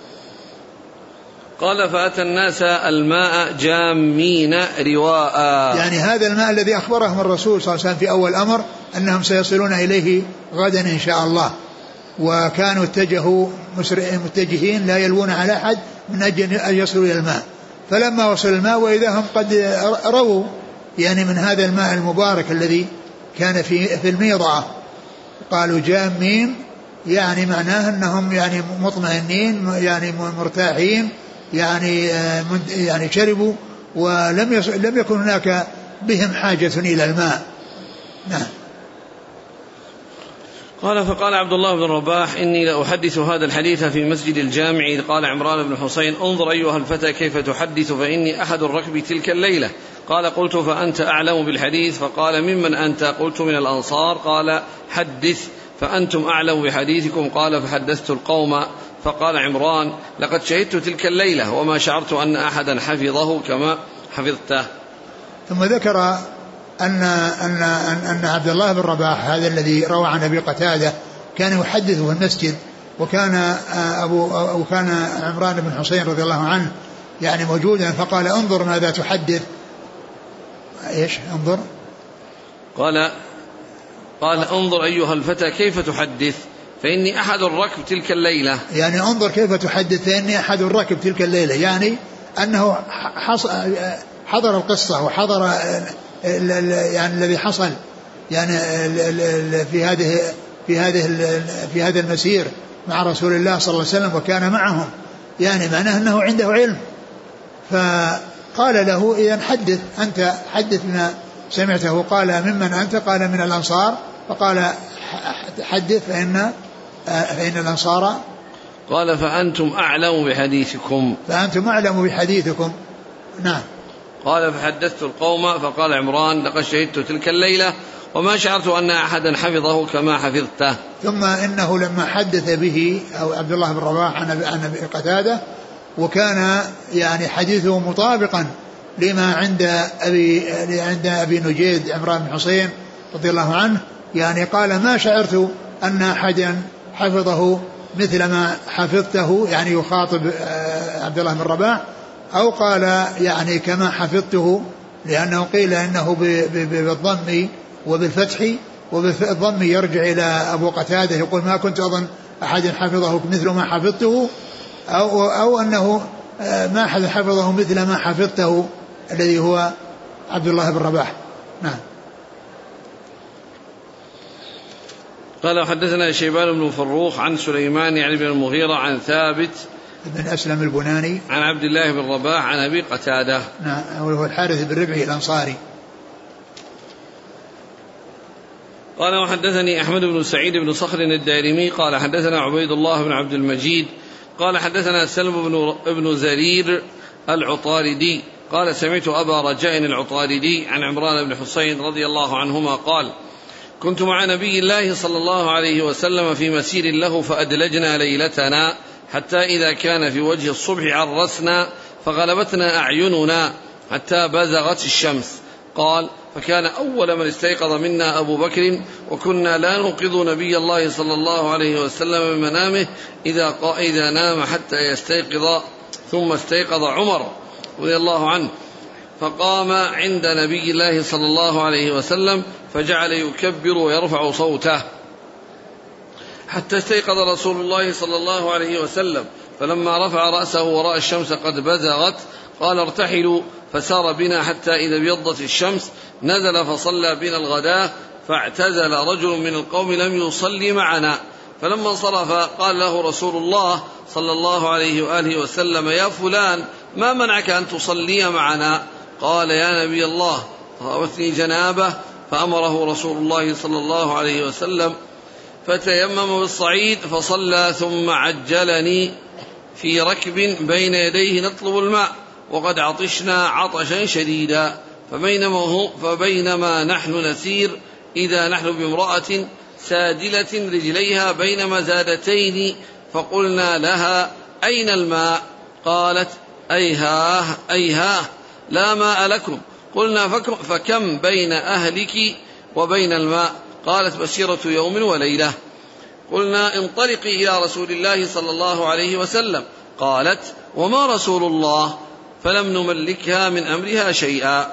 قال فأتى الناس الماء جامين رواء، يعني هذا الماء الذي أخبرهم الرسول صلى الله عليه وسلم في أول أمر أنهم سيصلون إليه غدا إن شاء الله، وكانوا اتجهوا متجهين لا يلوون على أحد من أجل أن يصلوا إلى الماء، فلما وصل الماء وإذا هم قد رووا يعني من هذا الماء المبارك الذي كان في في الميضة، قالوا جامين يعني معناه أنهم يعني مطمئنين يعني مرتاحين يعني يعني شربوا ولم لم يكن هناك بهم حاجة إلى الماء. نعم. قال فقال عبد الله بن رباح إني لأحدث هذا الحديث في مسجد الجامع، إذ قال عمران بن حسين انظر أيها الفتى كيف تحدث فإني أحد الركب تلك الليلة، قال قلت فأنت أعلم بالحديث، فقال ممن أنت؟ قلت من الأنصار، قال حدث فأنتم أعلم بحديثكم، قال فحدثت القوم، فقال عمران لقد شهدت تلك الليلة وما شعرت أن أحدا حفظه كما حفظته. ثم ذكر أن, أن, أن عبد الله بن رباح هذا الذي روى عن أبي قتادة كان يحدث في المسجد، وكان أبو وكان عمران بن حسين رضي الله عنه يعني موجودا، فقال انظر ماذا تحدث. ايش انظر؟ قال قال انظر أيها الفتى كيف تحدث فإني أحد الركب تلك الليلة، يعني انظر كيف تحدث فإني أحد الركب تلك الليلة، يعني أنه حضر القصة وحضر يعني الذي حصل يعني في هذه في هذه في هذا المسير مع رسول الله صلى الله عليه وسلم وكان معهم، يعني معناه أنه عنده علم. فقال له إذن حدث أنت، حدث ما سمعته. قال ممن أنت؟ قال من الأنصار. فقال حدث فإن فإن الأنصار، قال فأنتم أعلم بحديثكم فأنتم أعلم بحديثكم. نعم. قال فحدثت القوم، فقال عمران لقد شهدت تلك الليلة وما شعرت أن أحدا حفظه كما حفظته. ثم إنه لما حدث به أو عبد الله بن رواح عن أبي قتادة وكان يعني حديثه مطابقا لما عند أبي عند أبي نجيد عمران بن حسين رضي الله عنه، يعني قال ما شعرت أن أحدا حفظه مثل ما حفظته، يعني يخاطب عبد الله بن رباح، أو قال يعني كما حفظته، لأنه قيل إنه بالضم وبالفتح، وبالضم يرجع إلى أبو قتادة يقول ما كنت أظن أحد حفظه مثل ما حفظته، أو, أو أنه ما أحد حفظه مثل ما حفظته الذي هو عبد الله بن رباح. نعم. قال حدثنا شيبان بن فروخ عن سليمان يعني بن المغيرة عن ثابت بن أسلم البناني عن عبد الله بن رباح عن أبي قتادة. نعم. وهو الحارث بن ربعي الأنصاري. قال وحدثني أحمد بن سعيد بن صخر الدارمي قال حدثنا عبيد الله بن عبد المجيد قال حدثنا سلم بن, بن زرير العطاردي قال سمعت أبا رجاء العطاردي عن عمران بن حسين رضي الله عنهما قال كنت مع نبي الله صلى الله عليه وسلم في مسير له فأدلجنا ليلتنا حتى إذا كان في وجه الصبح عرسنا فغلبتنا أعيننا حتى بزغت الشمس. قال فكان أول من استيقظ منا أبو بكر وكنا لا نوقظ نبي الله صلى الله عليه وسلم من منامه إذا, إذا نام حتى يستيقظ. ثم استيقظ عمر رضي الله عنه فقام عند نبي الله صلى الله عليه وسلم فجعل يكبر ويرفع صوته حتى استيقظ رسول الله صلى الله عليه وسلم فلما رفع رأسه ورأى الشمس قد بزغت قال ارتحلوا فسار بنا حتى إذا ابيضت الشمس نزل فصلى بنا الغداء فاعتزل رجل من القوم لم يصلي معنا فلما انصرف قال له رسول الله صلى الله عليه وآله وسلم يا فلان ما منعك أن تصلي معنا؟ قال يا نبي الله راوتني جنابه فأمره رسول الله صلى الله عليه وسلم فتيمم بالصعيد فصلى ثم عجلني في ركب بين يديه نطلب الماء وقد عطشنا عطشا شديدا فبينما, فبينما نحن نسير إذا نحن بامرأة سادلة رجليها بين مزادتين فقلنا لها أين الماء؟ قالت أيها أيها لا ماء لكم. قلنا فكم بين أهلك وبين الماء؟ قالت مسيرة يوم وليلة. قلنا انطلقي إلى رسول الله صلى الله عليه وسلم. قالت وما رسول الله؟ فلم نملكها من أمرها شيئا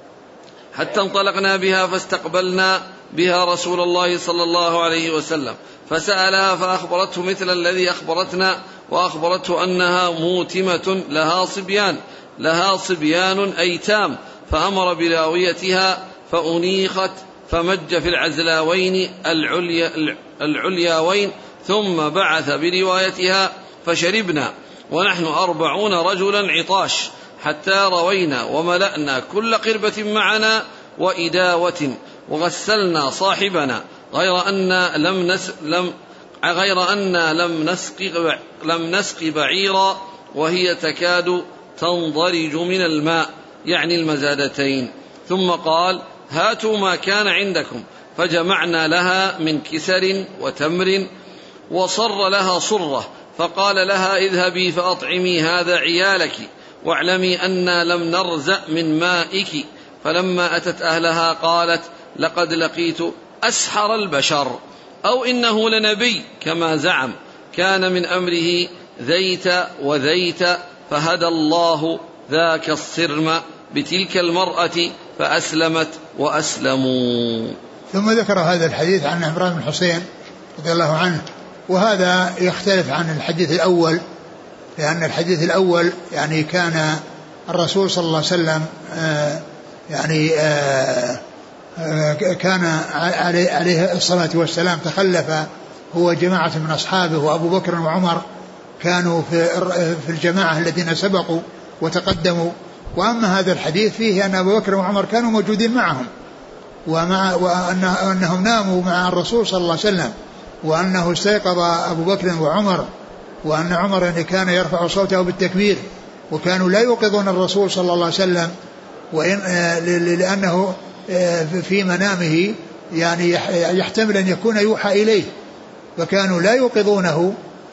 حتى انطلقنا بها فاستقبلنا بها رسول الله صلى الله عليه وسلم فسألها فأخبرته مثل الذي أخبرتنا وأخبرته أنها موتمة لها صبيان لها صبيان أيتام فأمر براويتها فأنيخت فمج في العزلاوين العليا العلياوين ثم بعث بروايتها فشربنا ونحن أربعون رجلا عطاش حتى روينا وملأنا كل قربة معنا وإداوة وغسلنا صاحبنا غير أن لم نس لم غير أن لم نسق لم نسق بعيرا وهي تكاد تنضرج من الماء يعني المزادتين. ثم قال هاتوا ما كان عندكم فجمعنا لها من كسر وتمر وصر لها صرة فقال لها اذهبي فأطعمي هذا عيالك واعلمي أنا لم نرزأ من مائك. فلما أتت أهلها قالت لقد لقيت أسحر البشر أو إنه لنبي كما زعم كان من أمره ذيت وذيت فهدى الله ذاك الصرم بتلك المرأة فأسلمت وأسلموا. ثم ذكر هذا الحديث عن عمران بن حسين رضي الله عنه وهذا يختلف عن الحديث الأول لأن الحديث الأول يعني كان الرسول صلى الله عليه وسلم آه يعني آه آه كان عليه الصلاة والسلام تخلف هو جماعة من أصحابه وأبو بكر وعمر كانوا في الجماعة الذين سبقوا وتقدموا. وأما هذا الحديث فيه أن أبو بكر وعمر كانوا موجودين معهم ومع وأنهم ناموا مع الرسول صلى الله عليه وسلم وأنه استيقظ أبو بكر وعمر وأن عمر يعني كان يرفع صوته بالتكبير وكانوا لا يوقظون الرسول صلى الله عليه وسلم وإن لأنه في منامه يعني يحتمل أن يكون يوحى إليه فكانوا لا يوقظونه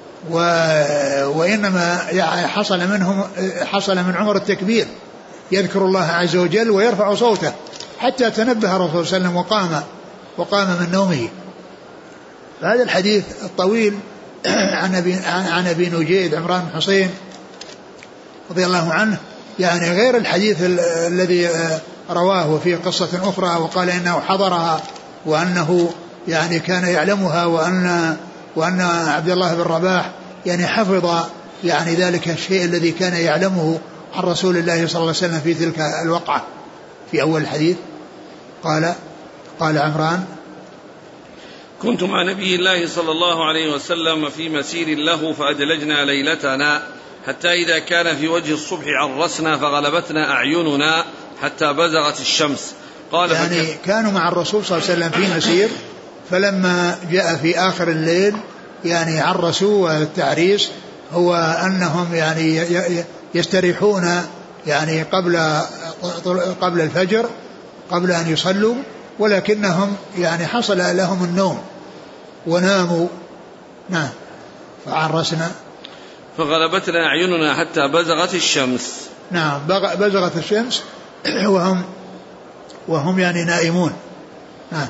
وإنما حصل منهم حصل من عمر التكبير يذكر الله عز وجل ويرفع صوته حتى تنبه الرسول صلى الله عليه وسلم وقام وقام من نومه. هذا الحديث الطويل عن أبي, عن أبي نجيد عمران بن حسين رضي الله عنه يعني غير الحديث الذي رواه في قصة أخرى وقال إنه حضرها وأنه يعني كان يعلمها وأن وأن عبد الله بن رباح يعني حفظ يعني ذلك الشيء الذي كان يعلمه عن رسول الله صلى الله عليه وسلم في تلك الوقعة في أول الحديث. قال قال عمران: كنت مع نبي الله صلى الله عليه وسلم في مسير له فأدلجنا ليلتنا حتى إذا كان في وجه الصبح عرسنا فغلبتنا أعيننا حتى بزغت الشمس. قال يعني فك... كانوا مع الرسول صلى الله عليه وسلم في مسير، فلما جاء في آخر الليل يعني عرسوا. والتعريس هو أنهم يعني يستريحون يعني قبل قبل الفجر قبل أن يصلوا، ولكنهم يعني حصل لهم النوم وناموا. نعم. فعرسنا فغلبتنا أعيننا حتى بزغت الشمس. نعم بزغت الشمس وهم وهم يعني نائمون. نعم.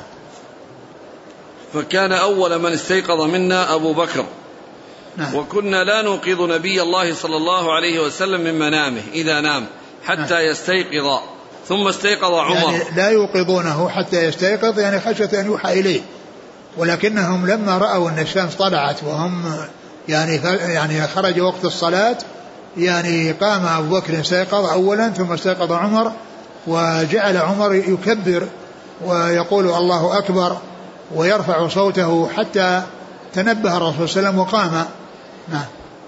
فكان أول من استيقظ منا أبو بكر. نعم. وكنا لا نوقظ نبي الله صلى الله عليه وسلم من منامه إذا نام حتى نعم. يستيقظ. ثم استيقظ عمر. يعني لا يوقظونه حتى يستيقظ يعني خشية أن يوحى إليه، ولكنهم لما رأوا أن الشمس طلعت وهم يعني يعني خرج وقت الصلاة يعني قام أبو بكر استيقظ أولا، ثم استيقظ عمر، وجعل عمر يكبر ويقول الله أكبر ويرفع صوته حتى تنبه الرسول صلى الله عليه وسلم وقام. نعم.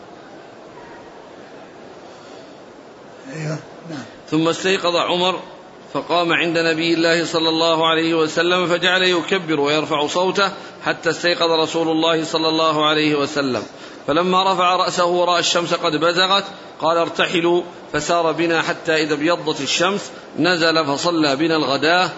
أيوه. نعم. ثم استيقظ عمر فقام عند نبي الله صلى الله عليه وسلم فجعل يكبر ويرفع صوته حتى استيقظ رسول الله صلى الله عليه وسلم، فلما رفع رأسه ورأى الشمس قد بزغت قال: ارتحلوا، فسار بنا حتى إذا ابيضت الشمس نزل فصلى بنا الغداة.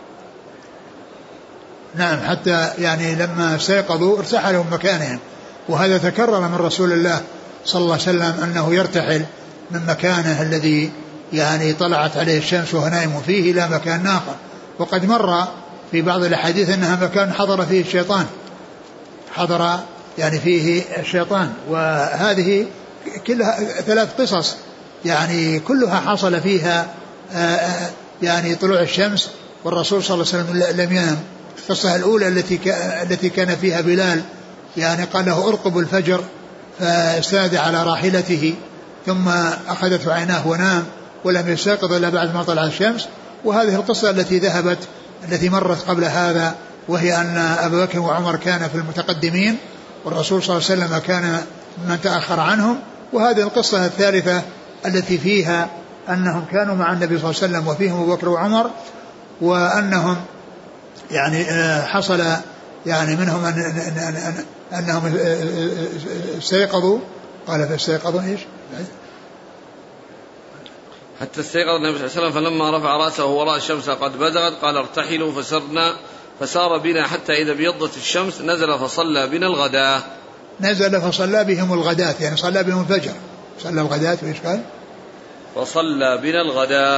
نعم. حتى يعني لما استيقظوا ارتحلوا من مكانهم، وهذا تكرر من رسول الله صلى الله عليه وسلم أنه يرتحل من مكانه الذي يعني طلعت عليه الشمس وهو نائم فيه إلى مكان آخر. وقد مر في بعض الأحاديث أنها مكان حضر فيه الشيطان، حضر يعني فيه الشيطان. وهذه كلها ثلاث قصص يعني كلها حصل فيها يعني طلوع الشمس والرسول صلى الله عليه وسلم لم ينم. القصة الأولى التي التي كان فيها بلال يعني قال له: ارقب الفجر، فاستند على راحلته ثم أخذته عيناه ونام ولم يستيقظ إلا بعد ما طلع الشمس. وهذه القصة التي ذهبت التي مرت قبل هذا، وهي أن أبا بكر وعمر كان في المتقدمين والرسول صلى الله عليه وسلم كان من تأخر عنهم. وهذه القصة الثالثة التي فيها أنهم كانوا مع النبي صلى الله عليه وسلم وفيهم أبو بكر وعمر، وأنهم يعني حصل يعني منهم أن أن أن أنهم استيقظوا. قال: فاستيقظوا إيش؟ حتى استيقظ النبي صلى الله عليه وسلم فلما رفع رأسه ورأى الشمس قد بزغت قال: ارتحلوا، فسرنا فسار بنا حتى إذا ابيضت الشمس نزل فصلى بنا الغداة. نزل فصلى بهم الغداة يعني صلى بهم الفجر، صلى الغداة. وإيش قال؟ فصلى بنا الغداة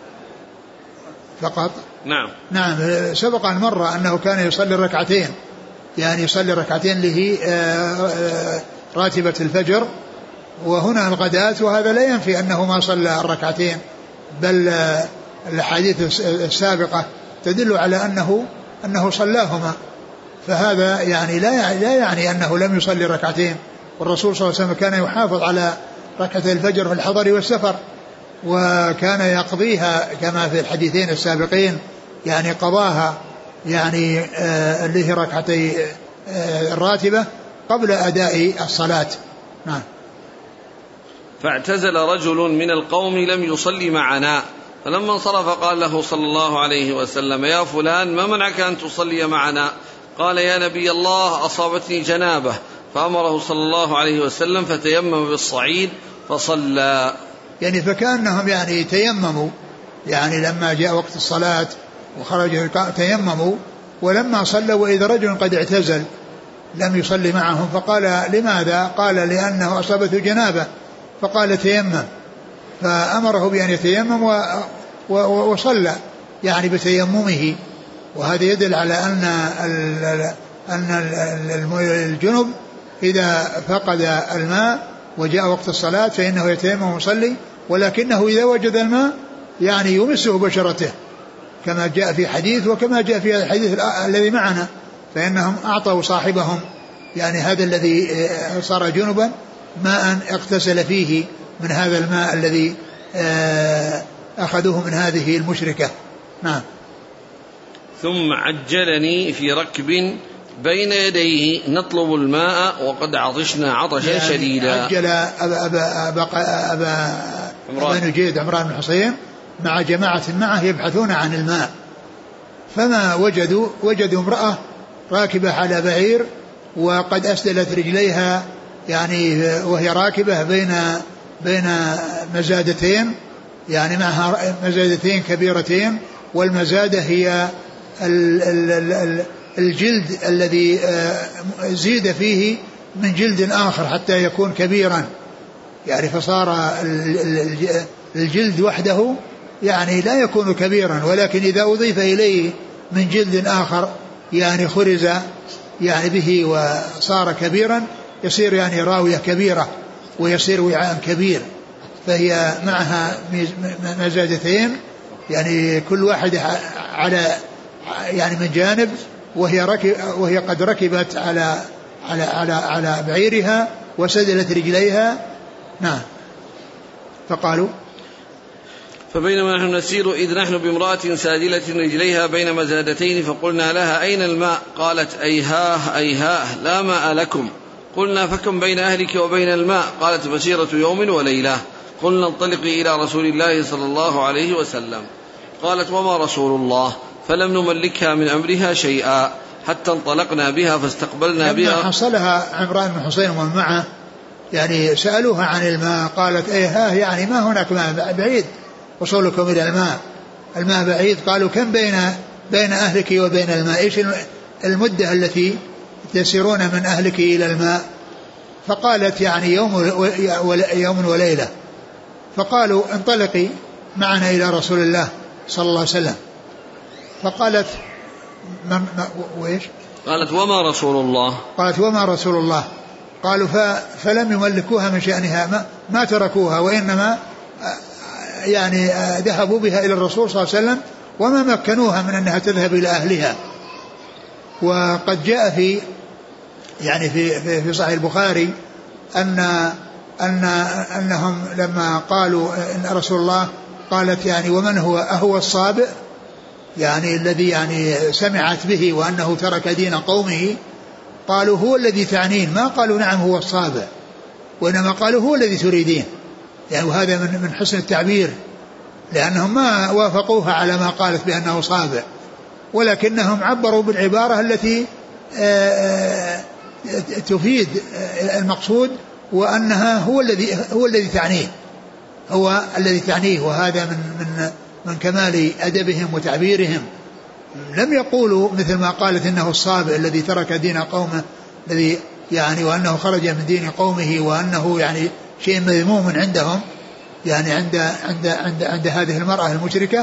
فقط. نعم. نعم. سبق أن مر أنه كان يصلي ركعتين، يعني يصلي ركعتين له راتبة الفجر، وهنا الغداة، وهذا لا ينفي أنه ما صلى الركعتين، بل الحديث السابقة تدل على أنه أنه صلاهما. فهذا يعني لا لا يعني أنه لم يصلي ركعتين، والرسول صلى الله عليه وسلم كان يحافظ على ركعتي الفجر في الحضر والسفر، وكان يقضيها كما في الحديثين السابقين، يعني قضاها يعني آه اللي هي ركعتي آه الراتبة قبل أداء الصلاة. نعم. فاعتزل رجل من القوم لم يصلي معنا، فلما انصرف قال له صلى الله عليه وسلم: يا فلان، ما منعك أن تصلي معنا؟ قال: يا نبي الله، أصابتني جنابة. فأمره صلى الله عليه وسلم فتيمم بالصعيد فصلى. يعني فكأنهم يعني تيمموا، يعني لما جاء وقت الصلاة وخرجوا تيمموا، ولما صلوا وإذا رجل قد اعتزل لم يصلي معهم، فقال: لماذا؟ قال: لأنه أصابته جنابة. فقال: تيمم، فأمره بأن يتيمم و... و... وصلى يعني بتيممه. وهذا يدل على أن ال... أن الجنب إذا فقد الماء وجاء وقت الصلاة فإنه يتيمم ويصلي، ولكنه إذا وجد الماء يعني يمسه بشرته كما جاء في حديث، وكما جاء في الحديث الذي معنا، فإنهم أعطوا صاحبهم يعني هذا الذي صار جنبا ماء اغتسل فيه من هذا الماء الذي أخذوه من هذه المشركة. نعم. ثم عجلني في ركب بين يديه نطلب الماء وقد عطشنا عطشا يعني شديدا. عجل أبا, أبا, أبا, أبا, أبا نجيد عمران بن حصين مع جماعة معه يبحثون عن الماء، فما وجدوا وجدوا امرأة راكبة على بعير وقد أسدلت رجليها يعني وهي راكبة بين بين مزادتين، يعني معها مزادتين كبيرتين، والمزادة هي الجلد الذي زيد فيه من جلد آخر حتى يكون كبيرا، يعني فصار الجلد وحده يعني لا يكون كبيرا، ولكن إذا أضيف إليه من جلد آخر يعني خرز يعني به وصار كبيرا، يصير يعني راوية كبيرة ويصير وعاء كبير. فهي معها مزادتين يعني كل واحدة على يعني من جانب، وهي ركب وهي قد ركبت على على على على بعيرها وسدلت رجليها. نعم. فقالوا فبينما نحن نسير إذ نحن بامرأة سادلة رجليها بين مزادتين فقلنا لها أين الماء؟ قالت أيهاه أيهاه لا ماء لكم. قلنا فكم بين أهلك وبين الماء؟ قالت مسيرة يوم وليلة. قلنا انطلقي إلى رسول الله صلى الله عليه وسلم. قالت وما رسول الله؟ فلم نملكها من أمرها شيئا حتى انطلقنا بها فاستقبلنا بها. لما حصلها عمران بن حصين ومن معه يعني سألوها عن الماء، قالت أيهاه يعني ما هناك ماء، بعيد وصولكم إلى الماء، الماء بعيد. قالوا كم بين بين أهلك وبين الماء؟ إيش المدة التي تسيرون من أهلك إلى الماء؟ فقالت يعني يوم يوم وليلة. فقالوا انطلقي معنا إلى رسول الله صلى الله عليه وسلم. فقالت ما وإيش؟ قالت وما رسول الله؟ قالت وما رسول الله؟ قالوا فلم يملكوها من شأنها، ما, ما تركوها، وإنما يعني ذهبوا بها إلى الرسول صلى الله عليه وسلم وما مكنوها من أنها تذهب إلى أهلها. وقد جاء في يعني في في, في صحيح البخاري أن أن أنهم لما قالوا إن رسول الله قالت يعني ومن هو أهو الصابئ، يعني الذي يعني سمعت به وأنه ترك دين قومه، قالوا هو الذي تعنين، ما قالوا نعم هو الصابئ، وإنما قالوا هو الذي تريدين، يعني وهذا من من حسن التعبير، لأنهم ما وافقوها على ما قالت بأنه صابئ، ولكنهم عبروا بالعبارة التي تفيد المقصود، وأنها هو الذي هو الذي تعنيه هو الذي تعنيه وهذا من من من كمال أدبهم وتعبيرهم. لم يقولوا مثل ما قالت إنه الصابئ الذي ترك دين قومه، الذي يعني وأنه خرج من دين قومه، وأنه يعني شيء مذموم عندهم، يعني عند عند عند عند هذه المرأة المشركة.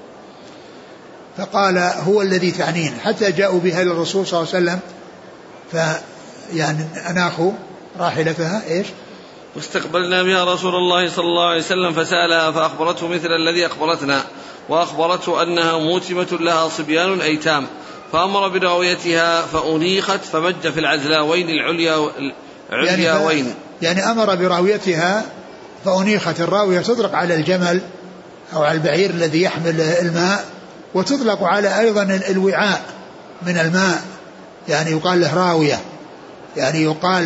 فقال هو الذي تعنين، حتى جاءوا بها إلى الرسول صلى الله عليه وسلم، فيعني أناخوا راحلتها إيش؟ واستقبلنا بها رسول الله صلى الله عليه وسلم فسألها فأخبرته مثل الذي أخبرتنا، وأخبرته أنها موتمة لها صبيان أيتام، فأمر براويتها فأنيخت فمج في العزلاوين العليا العلياوين، يعني, يعني أمر براويتها فأنيخت. الراوية تطلق على الجمل أو على البعير الذي يحمل الماء، وتطلق على أيضا الوعاء من الماء، يعني يقال له راوية، يعني يقال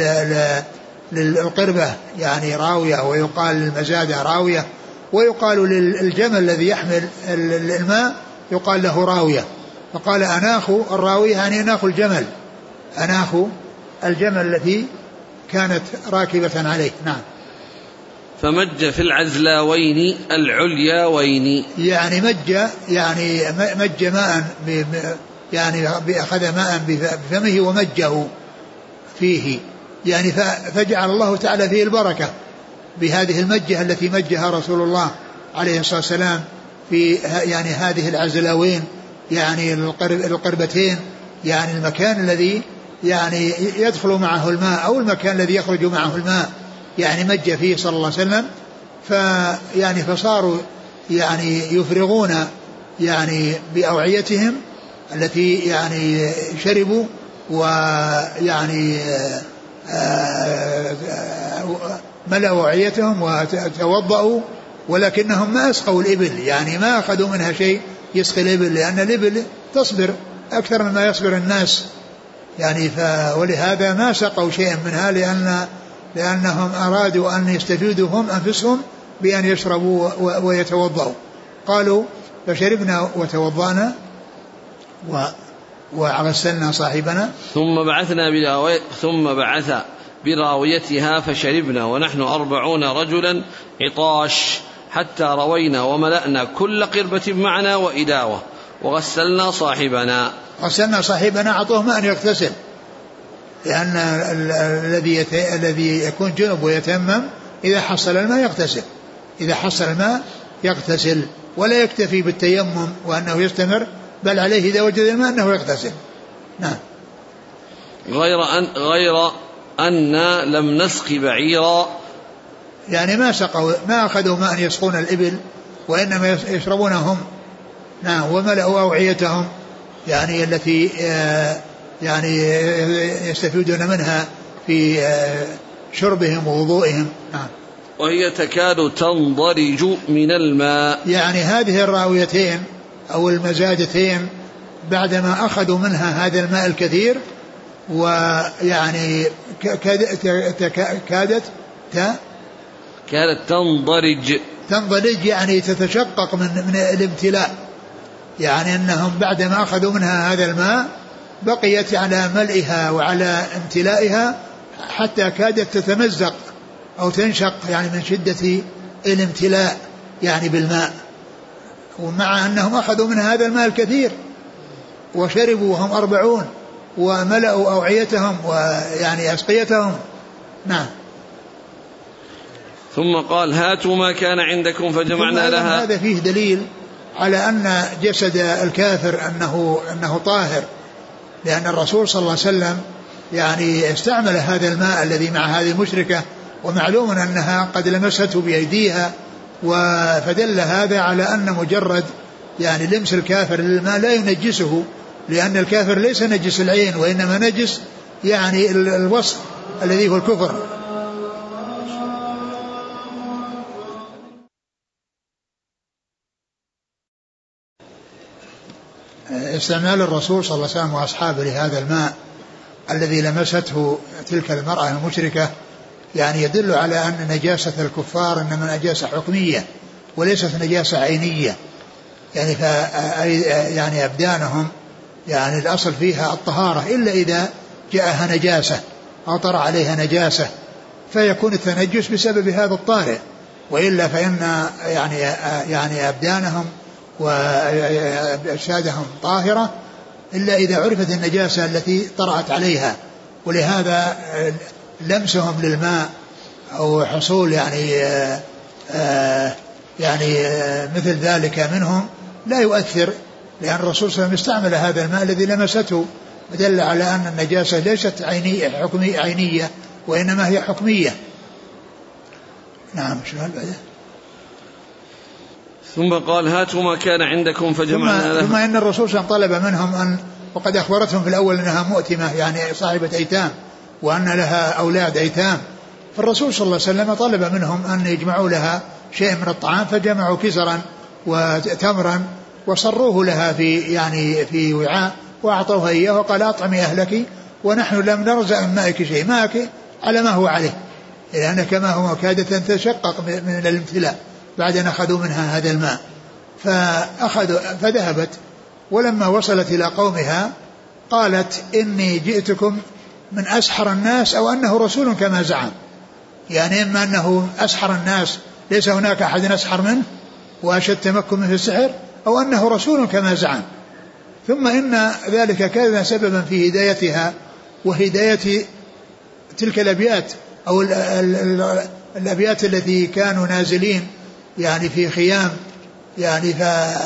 للقربة يعني راوية، ويقال للمزادة راوية، ويقال للجمل الذي يحمل الماء يقال له راوية. فقال أناخ الراوية يعني أناخ الجمل، أناخ الجمل التي كانت راكبة عليه. نعم. فمج في العزلاوين العلياوين، يعني مج يعني مج ماء يعني أخذ ماء بفمه ومجه فيه، يعني فجعل الله تعالى فيه البركة بهذه المجة التي مجها رسول الله عليه الصلاة والسلام في يعني هذه العزلاوين، يعني القربتين، يعني المكان الذي يعني يدخل معه الماء أو المكان الذي يخرج معه الماء، يعني مج فيه صلى الله عليه وسلم. فيعني فصاروا يعني يفرغون يعني بأوعيتهم التي يعني شربوا، ويعني ملأوا أوعيتهم وتوضأوا ولكنهم ما أسقوا الإبل، يعني ما أخذوا منها شيء يسقي الإبل، لأن الإبل تصبر أكثر مما يصبر الناس يعني، ولهذا ما سقوا شيئا منها، لأن لأنهم أرادوا أن يستفيدوا هم أنفسهم بأن يشربوا ويتوضأوا. قالوا فشربنا وتوضأنا وغسلنا صاحبنا ثم بعثنا براوي ثم بعث براويتها فشربنا ونحن أربعون رجلا عطاش حتى روينا وملأنا كل قربة معنا وإداوة وغسلنا صاحبنا. غسلنا صاحبنا أعطوه ماء يغتسل، لأن الذي الذي يكون جنب ويتيمم إذا حصل الماء يغتسل، إذا حصل الماء يغتسل ولا يكتفي بالتيمم وأنه يستمر، بل عليه إذا وجد الماء أنه يغتسل. نعم. غير أن غير أن لم نسق بعيرا، يعني ما سقوا ما أخذوا ماء يسقون الإبل وإنما يشربونهم. نعم. وملأوا أوعيتهم يعني التي يعني يستفيدون منها في شربهم ووضوئهم. نعم. وهي تكاد تنضرج من الماء، يعني هذه الراويتين أو المزادتين بعدما أخذوا منها هذا الماء الكثير ويعني كادت كانت تنضرج تنضرج يعني تتشقق من, من الامتلاء، يعني أنهم بعدما أخذوا منها هذا الماء بقيت على ملئها وعلى امتلائها حتى كادت تتمزق أو تنشق يعني من شدة الامتلاء يعني بالماء، ومع أنهم أخذوا من هذا الماء الكثير وشربوا وهم أربعون وملأوا أوعيتهم ويعني أسقيتهم. نعم. ثم قال هاتوا ما كان عندكم فجمعنا لها. هذا فيه دليل على أن جسد الكافر أنه, أنه طاهر، لأن الرسول صلى الله عليه وسلم يعني استعمل هذا الماء الذي مع هذه المشركة، ومعلوم أنها قد لمسته بأيديها، فدل هذا على أن مجرد يعني لمس الكافر للماء لا ينجسه، لأن الكافر ليس نجس العين وإنما نجس يعني الوصف الذي هو الكفر. استعمال الرسول صلى الله عليه وسلم وأصحابه لهذا الماء الذي لمسته تلك المرأة المشركة يعني يدل على أن نجاسة الكفار إنما نجاسة حكمية وليست نجاسة عينية، يعني ف يعني أبدانهم يعني الأصل فيها الطهارة إلا إذا جاءها نجاسة أو طرأ عليها نجاسة فيكون التنجس بسبب هذا الطارئ، وإلا فإن يعني يعني أبدانهم وأجسادهم طاهرة إلا إذا عرفت النجاسة التي طرأت عليها. ولهذا لمسهم للماء أو حصول يعني آآ آآ يعني آآ مثل ذلك منهم لا يؤثر، لأن الرسول صلى الله عليه وسلم استعمل هذا الماء الذي لمسته، ودل على أن النجاسة ليست عينية حكمية عينية وإنما هي حكمية. نعم. شو هالبعد؟ ثم قال هاتوا ما كان عندكم فجمعنا ثم, ثم إن الرسول صلى الله عليه وسلم طلب منهم أن، وقد أخبرتهم في الأول أنها مؤتمة يعني صاحبة أيتام وأن لها أولاد أيتام، فالرسول صلى الله عليه وسلم طلب منهم أن يجمعوا لها شيء من الطعام، فجمعوا كسرا وتمرا وصروه لها في يعني في وعاء وأعطوها إياه وقال أطعمي أهلك ونحن لم نرزق من مائك شيء، مائك على ما هو عليه، لأنك ما هو كادت أن تشقق من الامتلاء بعد أن أخذوا منها هذا الماء. فأخذوا فذهبت، ولما وصلت إلى قومها قالت إني جئتكم من أسحر الناس أو أنه رسول كما زعم، يعني إما أنه أسحر الناس ليس هناك أحد أسحر منه وأشد تمكن منه في السحر، أو أنه رسول كما زعم. ثم إن ذلك كان سببا في هدايتها وهداية تلك الأبيات أو الأبيات التي كانوا نازلين يعني في خيام يعني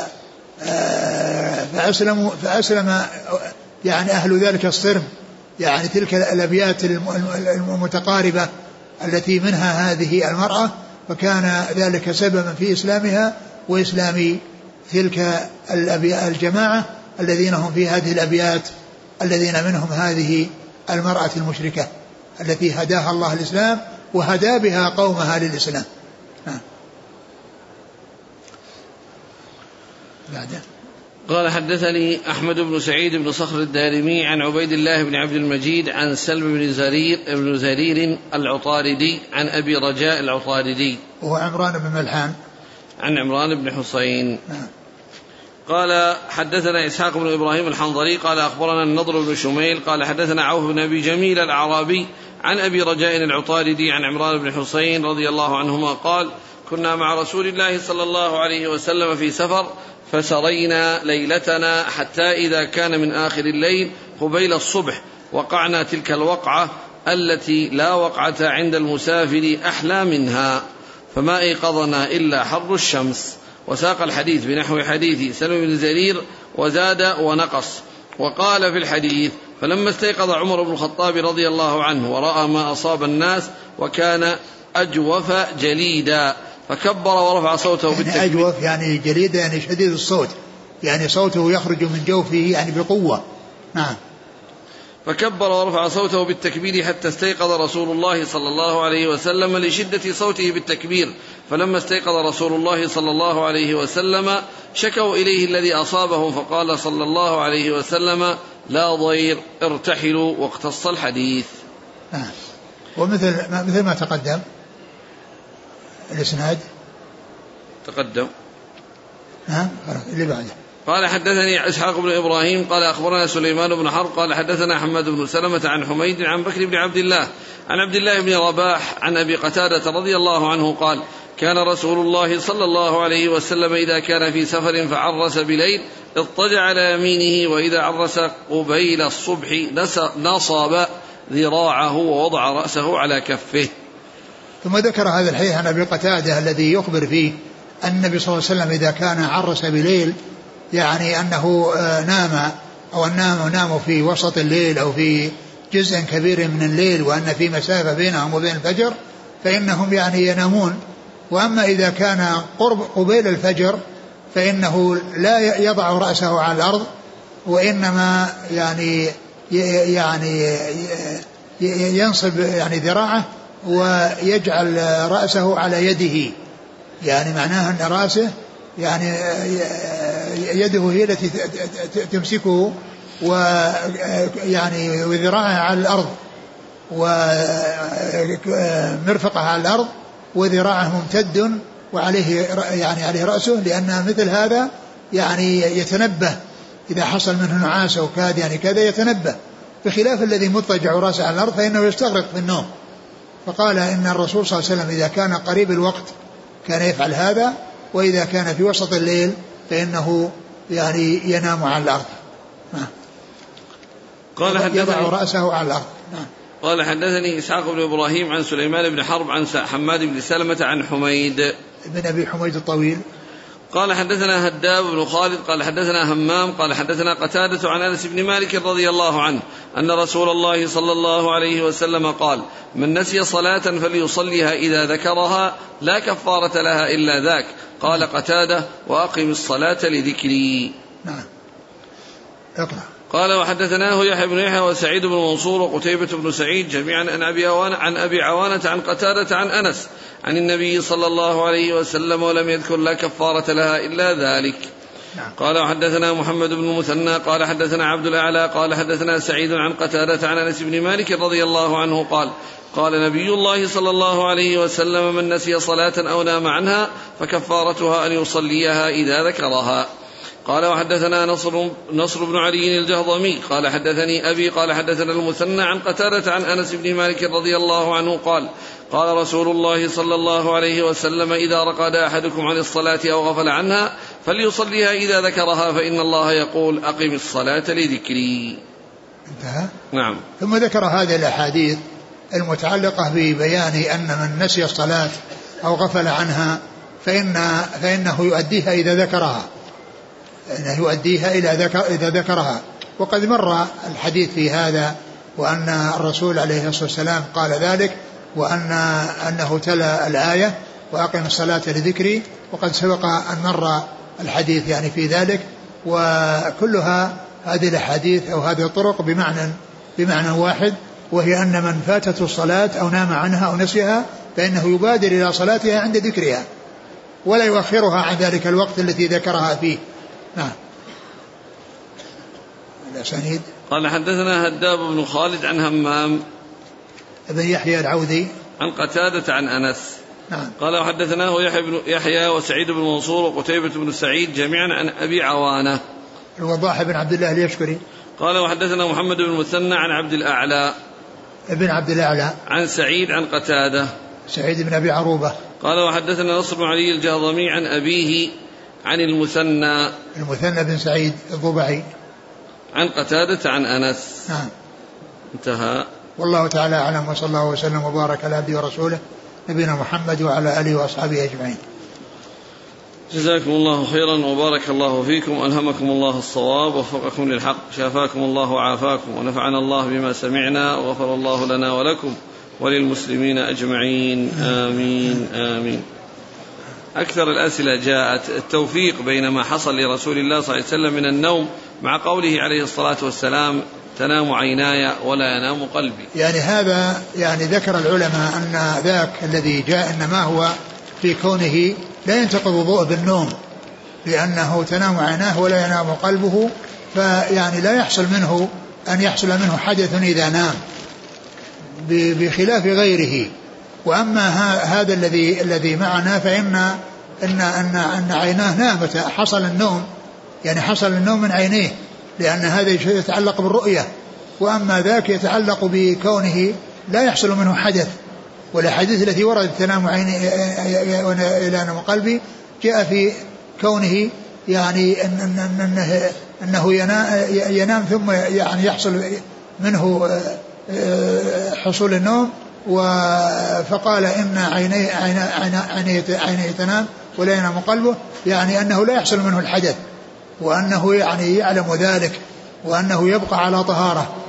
فأسلموا فأسلم يعني أهل ذلك الصرم، يعني تلك الأبيات المتقاربة التي منها هذه المرأة، فكان ذلك سببا في إسلامها وإسلام تلك الجماعة الذين هم في هذه الأبيات، الذين منهم هذه المرأة المشركة التي هداها الله الإسلام وهدى بها قومها للإسلام. بعده قال حدثني أحمد بن سعيد بن صخر الدارمي عن عبيد الله بن عبد المجيد عن سلم بن زرير بن زرير العطاردي عن أبي رجاء العطاردي وهو عمران بن ملحان عن عمران بن حسين. قال حدثنا إسحاق بن إبراهيم الحنظلي قال أخبرنا النضر بن شميل قال حدثنا عوف بن أبي جميل الأعرابي عن أبي رجاء العطاردي عن عمران بن حسين رضي الله عنهما قال كنا مع رسول الله صلى الله عليه وسلم في سفر فسرينا ليلتنا حتى إذا كان من آخر الليل قبيل الصبح وقعنا تلك الوقعة التي لا وقعة عند المسافر أحلى منها فما أيقظنا إلا حر الشمس. وساق الحديث بنحو حديث سلم بن زرير وزاد ونقص. وقال في الحديث فلما استيقظ عمر بن الخطاب رضي الله عنه ورأى ما أصاب الناس وكان أجوف جليدا فكبر ورفع صوته بالتكبير. يعني أجوف يعني جليدا يعني شديد الصوت يعني صوته يخرج من جوفه يعني بقوة. نعم. فكبر ورفع صوته بالتكبير حتى استيقظ رسول الله صلى الله عليه وسلم لشدة صوته بالتكبير فلما استيقظ رسول الله صلى الله عليه وسلم شكوا إليه الذي أصابهم فقال صلى الله عليه وسلم لا ضير ارتحلوا واقتص الحديث. آه. ومثل ما مثل ما تقدم الإسناد تقدم. ها اللي بعده قال حدثني إسحاق بن إبراهيم قال أخبرنا سليمان بن حرب قال حدثنا حماد بن سلمة عن حميد عن بكر بن عبد الله عن عبد الله بن رباح عن أبي قتادة رضي الله عنه قال كان رسول الله صلى الله عليه وسلم إذا كان في سفر فعرس بليل اضطجع على يمينه وإذا عرس قبيل الصبح نصب ذراعه ووضع رأسه على كفه. ثم ذكر هذا الحديث عن أبي قتادة الذي يخبر فيه أن النبي صلى الله عليه وسلم إذا كان عرس بليل يعني أنه نام أو أنه نام في وسط الليل أو في جزء كبير من الليل وأن في مسافة بينهم وبين الفجر فإنهم يعني ينامون. وأما إذا كان قرب قبيل الفجر فإنه لا يضع رأسه على الأرض وإنما يعني يعني ينصب يعني ذراعه ويجعل رأسه على يده يعني معناه أن رأسه يعني يده هي التي تمسكه ويعني وذراعه على الأرض ومرفقه على الأرض وذراعه ممتد وعليه يعني عليه رأسه لأن مثل هذا يعني يتنبه إذا حصل منه نعاس أو كاد يعني كذا يتنبه بخلاف الذي مضطجع رأسه على الأرض فإنه يستغرق في النوم. فقال إن الرسول صلى الله عليه وسلم إذا كان قريب الوقت كان يفعل هذا وإذا كان في وسط الليل فإنه يعني ينام على الأرض. قال حدثني يضع رأسه على الأرض. قال حدثني إسحاق بن إبراهيم عن سليمان بن حرب عن حماد بن سلمة عن حميد بن أبي حميد الطويل قال حدثنا هداب بن خالد قال حدثنا همام قال حدثنا قتادة عن أنس بن مالك رضي الله عنه أن رسول الله صلى الله عليه وسلم قال من نسي صلاة فليصليها إذا ذكرها لا كفارة لها إلا ذاك. قال قتادة وأقم الصلاة لذكري. نعم. اقرأ. قال وحدثناه يحيى بن يحيى وسعيد بن منصور وقتيبة بن سعيد جميعا عن أبي عوانة عن أبي عوانة عن قتادة عن أنس عن النبي صلى الله عليه وسلم ولم يذكر لا كفارة لها إلا ذلك. نعم. قال وحدثنا محمد بن المثنى قال حدثنا عبد الأعلى قال حدثنا سعيد عن قتادة عن أنس بن مالك رضي الله عنه قال قال نبي الله صلى الله عليه وسلم من نسي صلاة أو نام عنها فكفارتها أن يصليها إذا ذكرها. قال وحدثنا نصر, نصر بن علي الجهضمي قال حدثني أبي قال حدثنا المثنى عن قتادة عن أنس بن مالك رضي الله عنه قال قال رسول الله صلى الله عليه وسلم إذا رقد أحدكم عن الصلاة أو غفل عنها فليصليها إذا ذكرها فإن الله يقول أقم الصلاة لذكري. انتهى. نعم. ثم ذكر هذه الأحاديث المتعلقة ببيان أن من نسي الصلاة أو غفل عنها فإن فإنه يؤديها إذا ذكرها أنه يؤديها إلى ذكر إذا ذكرها. وقد مر الحديث في هذا وأن الرسول عليه الصلاة والسلام قال ذلك وأن أنه تلا الآية وأقم الصلاة لذكري وقد سبق أن مر الحديث يعني في ذلك. وكلها هذه الأحاديث أو هذه الطرق بمعنى بمعنى واحد وهي أن من فاتته الصلاة أو نام عنها أو نسيها فإنه يبادر إلى صلاتها عند ذكرها ولا يؤخرها عن ذلك الوقت التي ذكرها فيه. نعم. الأسانيد. قال حدثنا هداب بن خالد عن همام ابن يحيى العوذي عن قتادة عن أنس. نعم. قال وحدثناه يحيى بن يحيى وسعيد بن منصور وقتيبة بن سعيد جميعا عن أبي عوانة الوضاح بن عبد الله اليشكري. قال وحدثنا محمد بن مثنى عن عبد الأعلى ابن عبد الأعلى عن سعيد عن قتادة سعيد بن أبي عروبة. قال وحدثنا نصر بن علي الجهضمي عن أبيه عن المثنى المثنى بن سعيد الضبعي عن قتادة عن أنس. نعم. انتهى. والله تعالى أعلم وصلى الله وسلم وبارك على عبده ورسوله نبينا محمد وعلى آله وأصحابه أجمعين. جزاكم الله خيرا وبارك الله فيكم، ألهمكم الله الصواب ووفقكم للحق، شافاكم الله وعافاكم، ونفعنا الله بما سمعنا، وغفر الله لنا ولكم وللمسلمين أجمعين، آمين آمين. أكثر الأسئلة جاءت التوفيق بين ما حصل لرسول الله صلى الله عليه وسلم من النوم مع قوله عليه الصلاة والسلام تنام عيناي ولا ينام قلبي. يعني هذا يعني ذكر العلماء أن ذاك الذي جاء إنما هو في كونه لا ينتقض وضوء بالنوم، لأنه تنام عيناه ولا ينام قلبه، فيعني لا يحصل منه أن يحصل منه حدث إذا نام بخلاف غيره. وأما هذا الذي الذي معنا فإن إن أن أن عيناه نامت، حصل النوم يعني حصل النوم من عينيه، لأن هذا يتعلق بالرؤية، وأما ذاك يتعلق بكونه لا يحصل منه حدث. والحديث التي ورد تنام عيني إلى نوم قلبي جاء في كونه يعني أن أنه, أنه ينام ثم يعني يحصل منه حصول النوم، فقال إن عيني عيني عيني تنام ولا ينام قلبه، يعني أنه لا يحصل منه الحدث، وأنه يعني يعلم ذلك، وأنه يبقى على طهارة.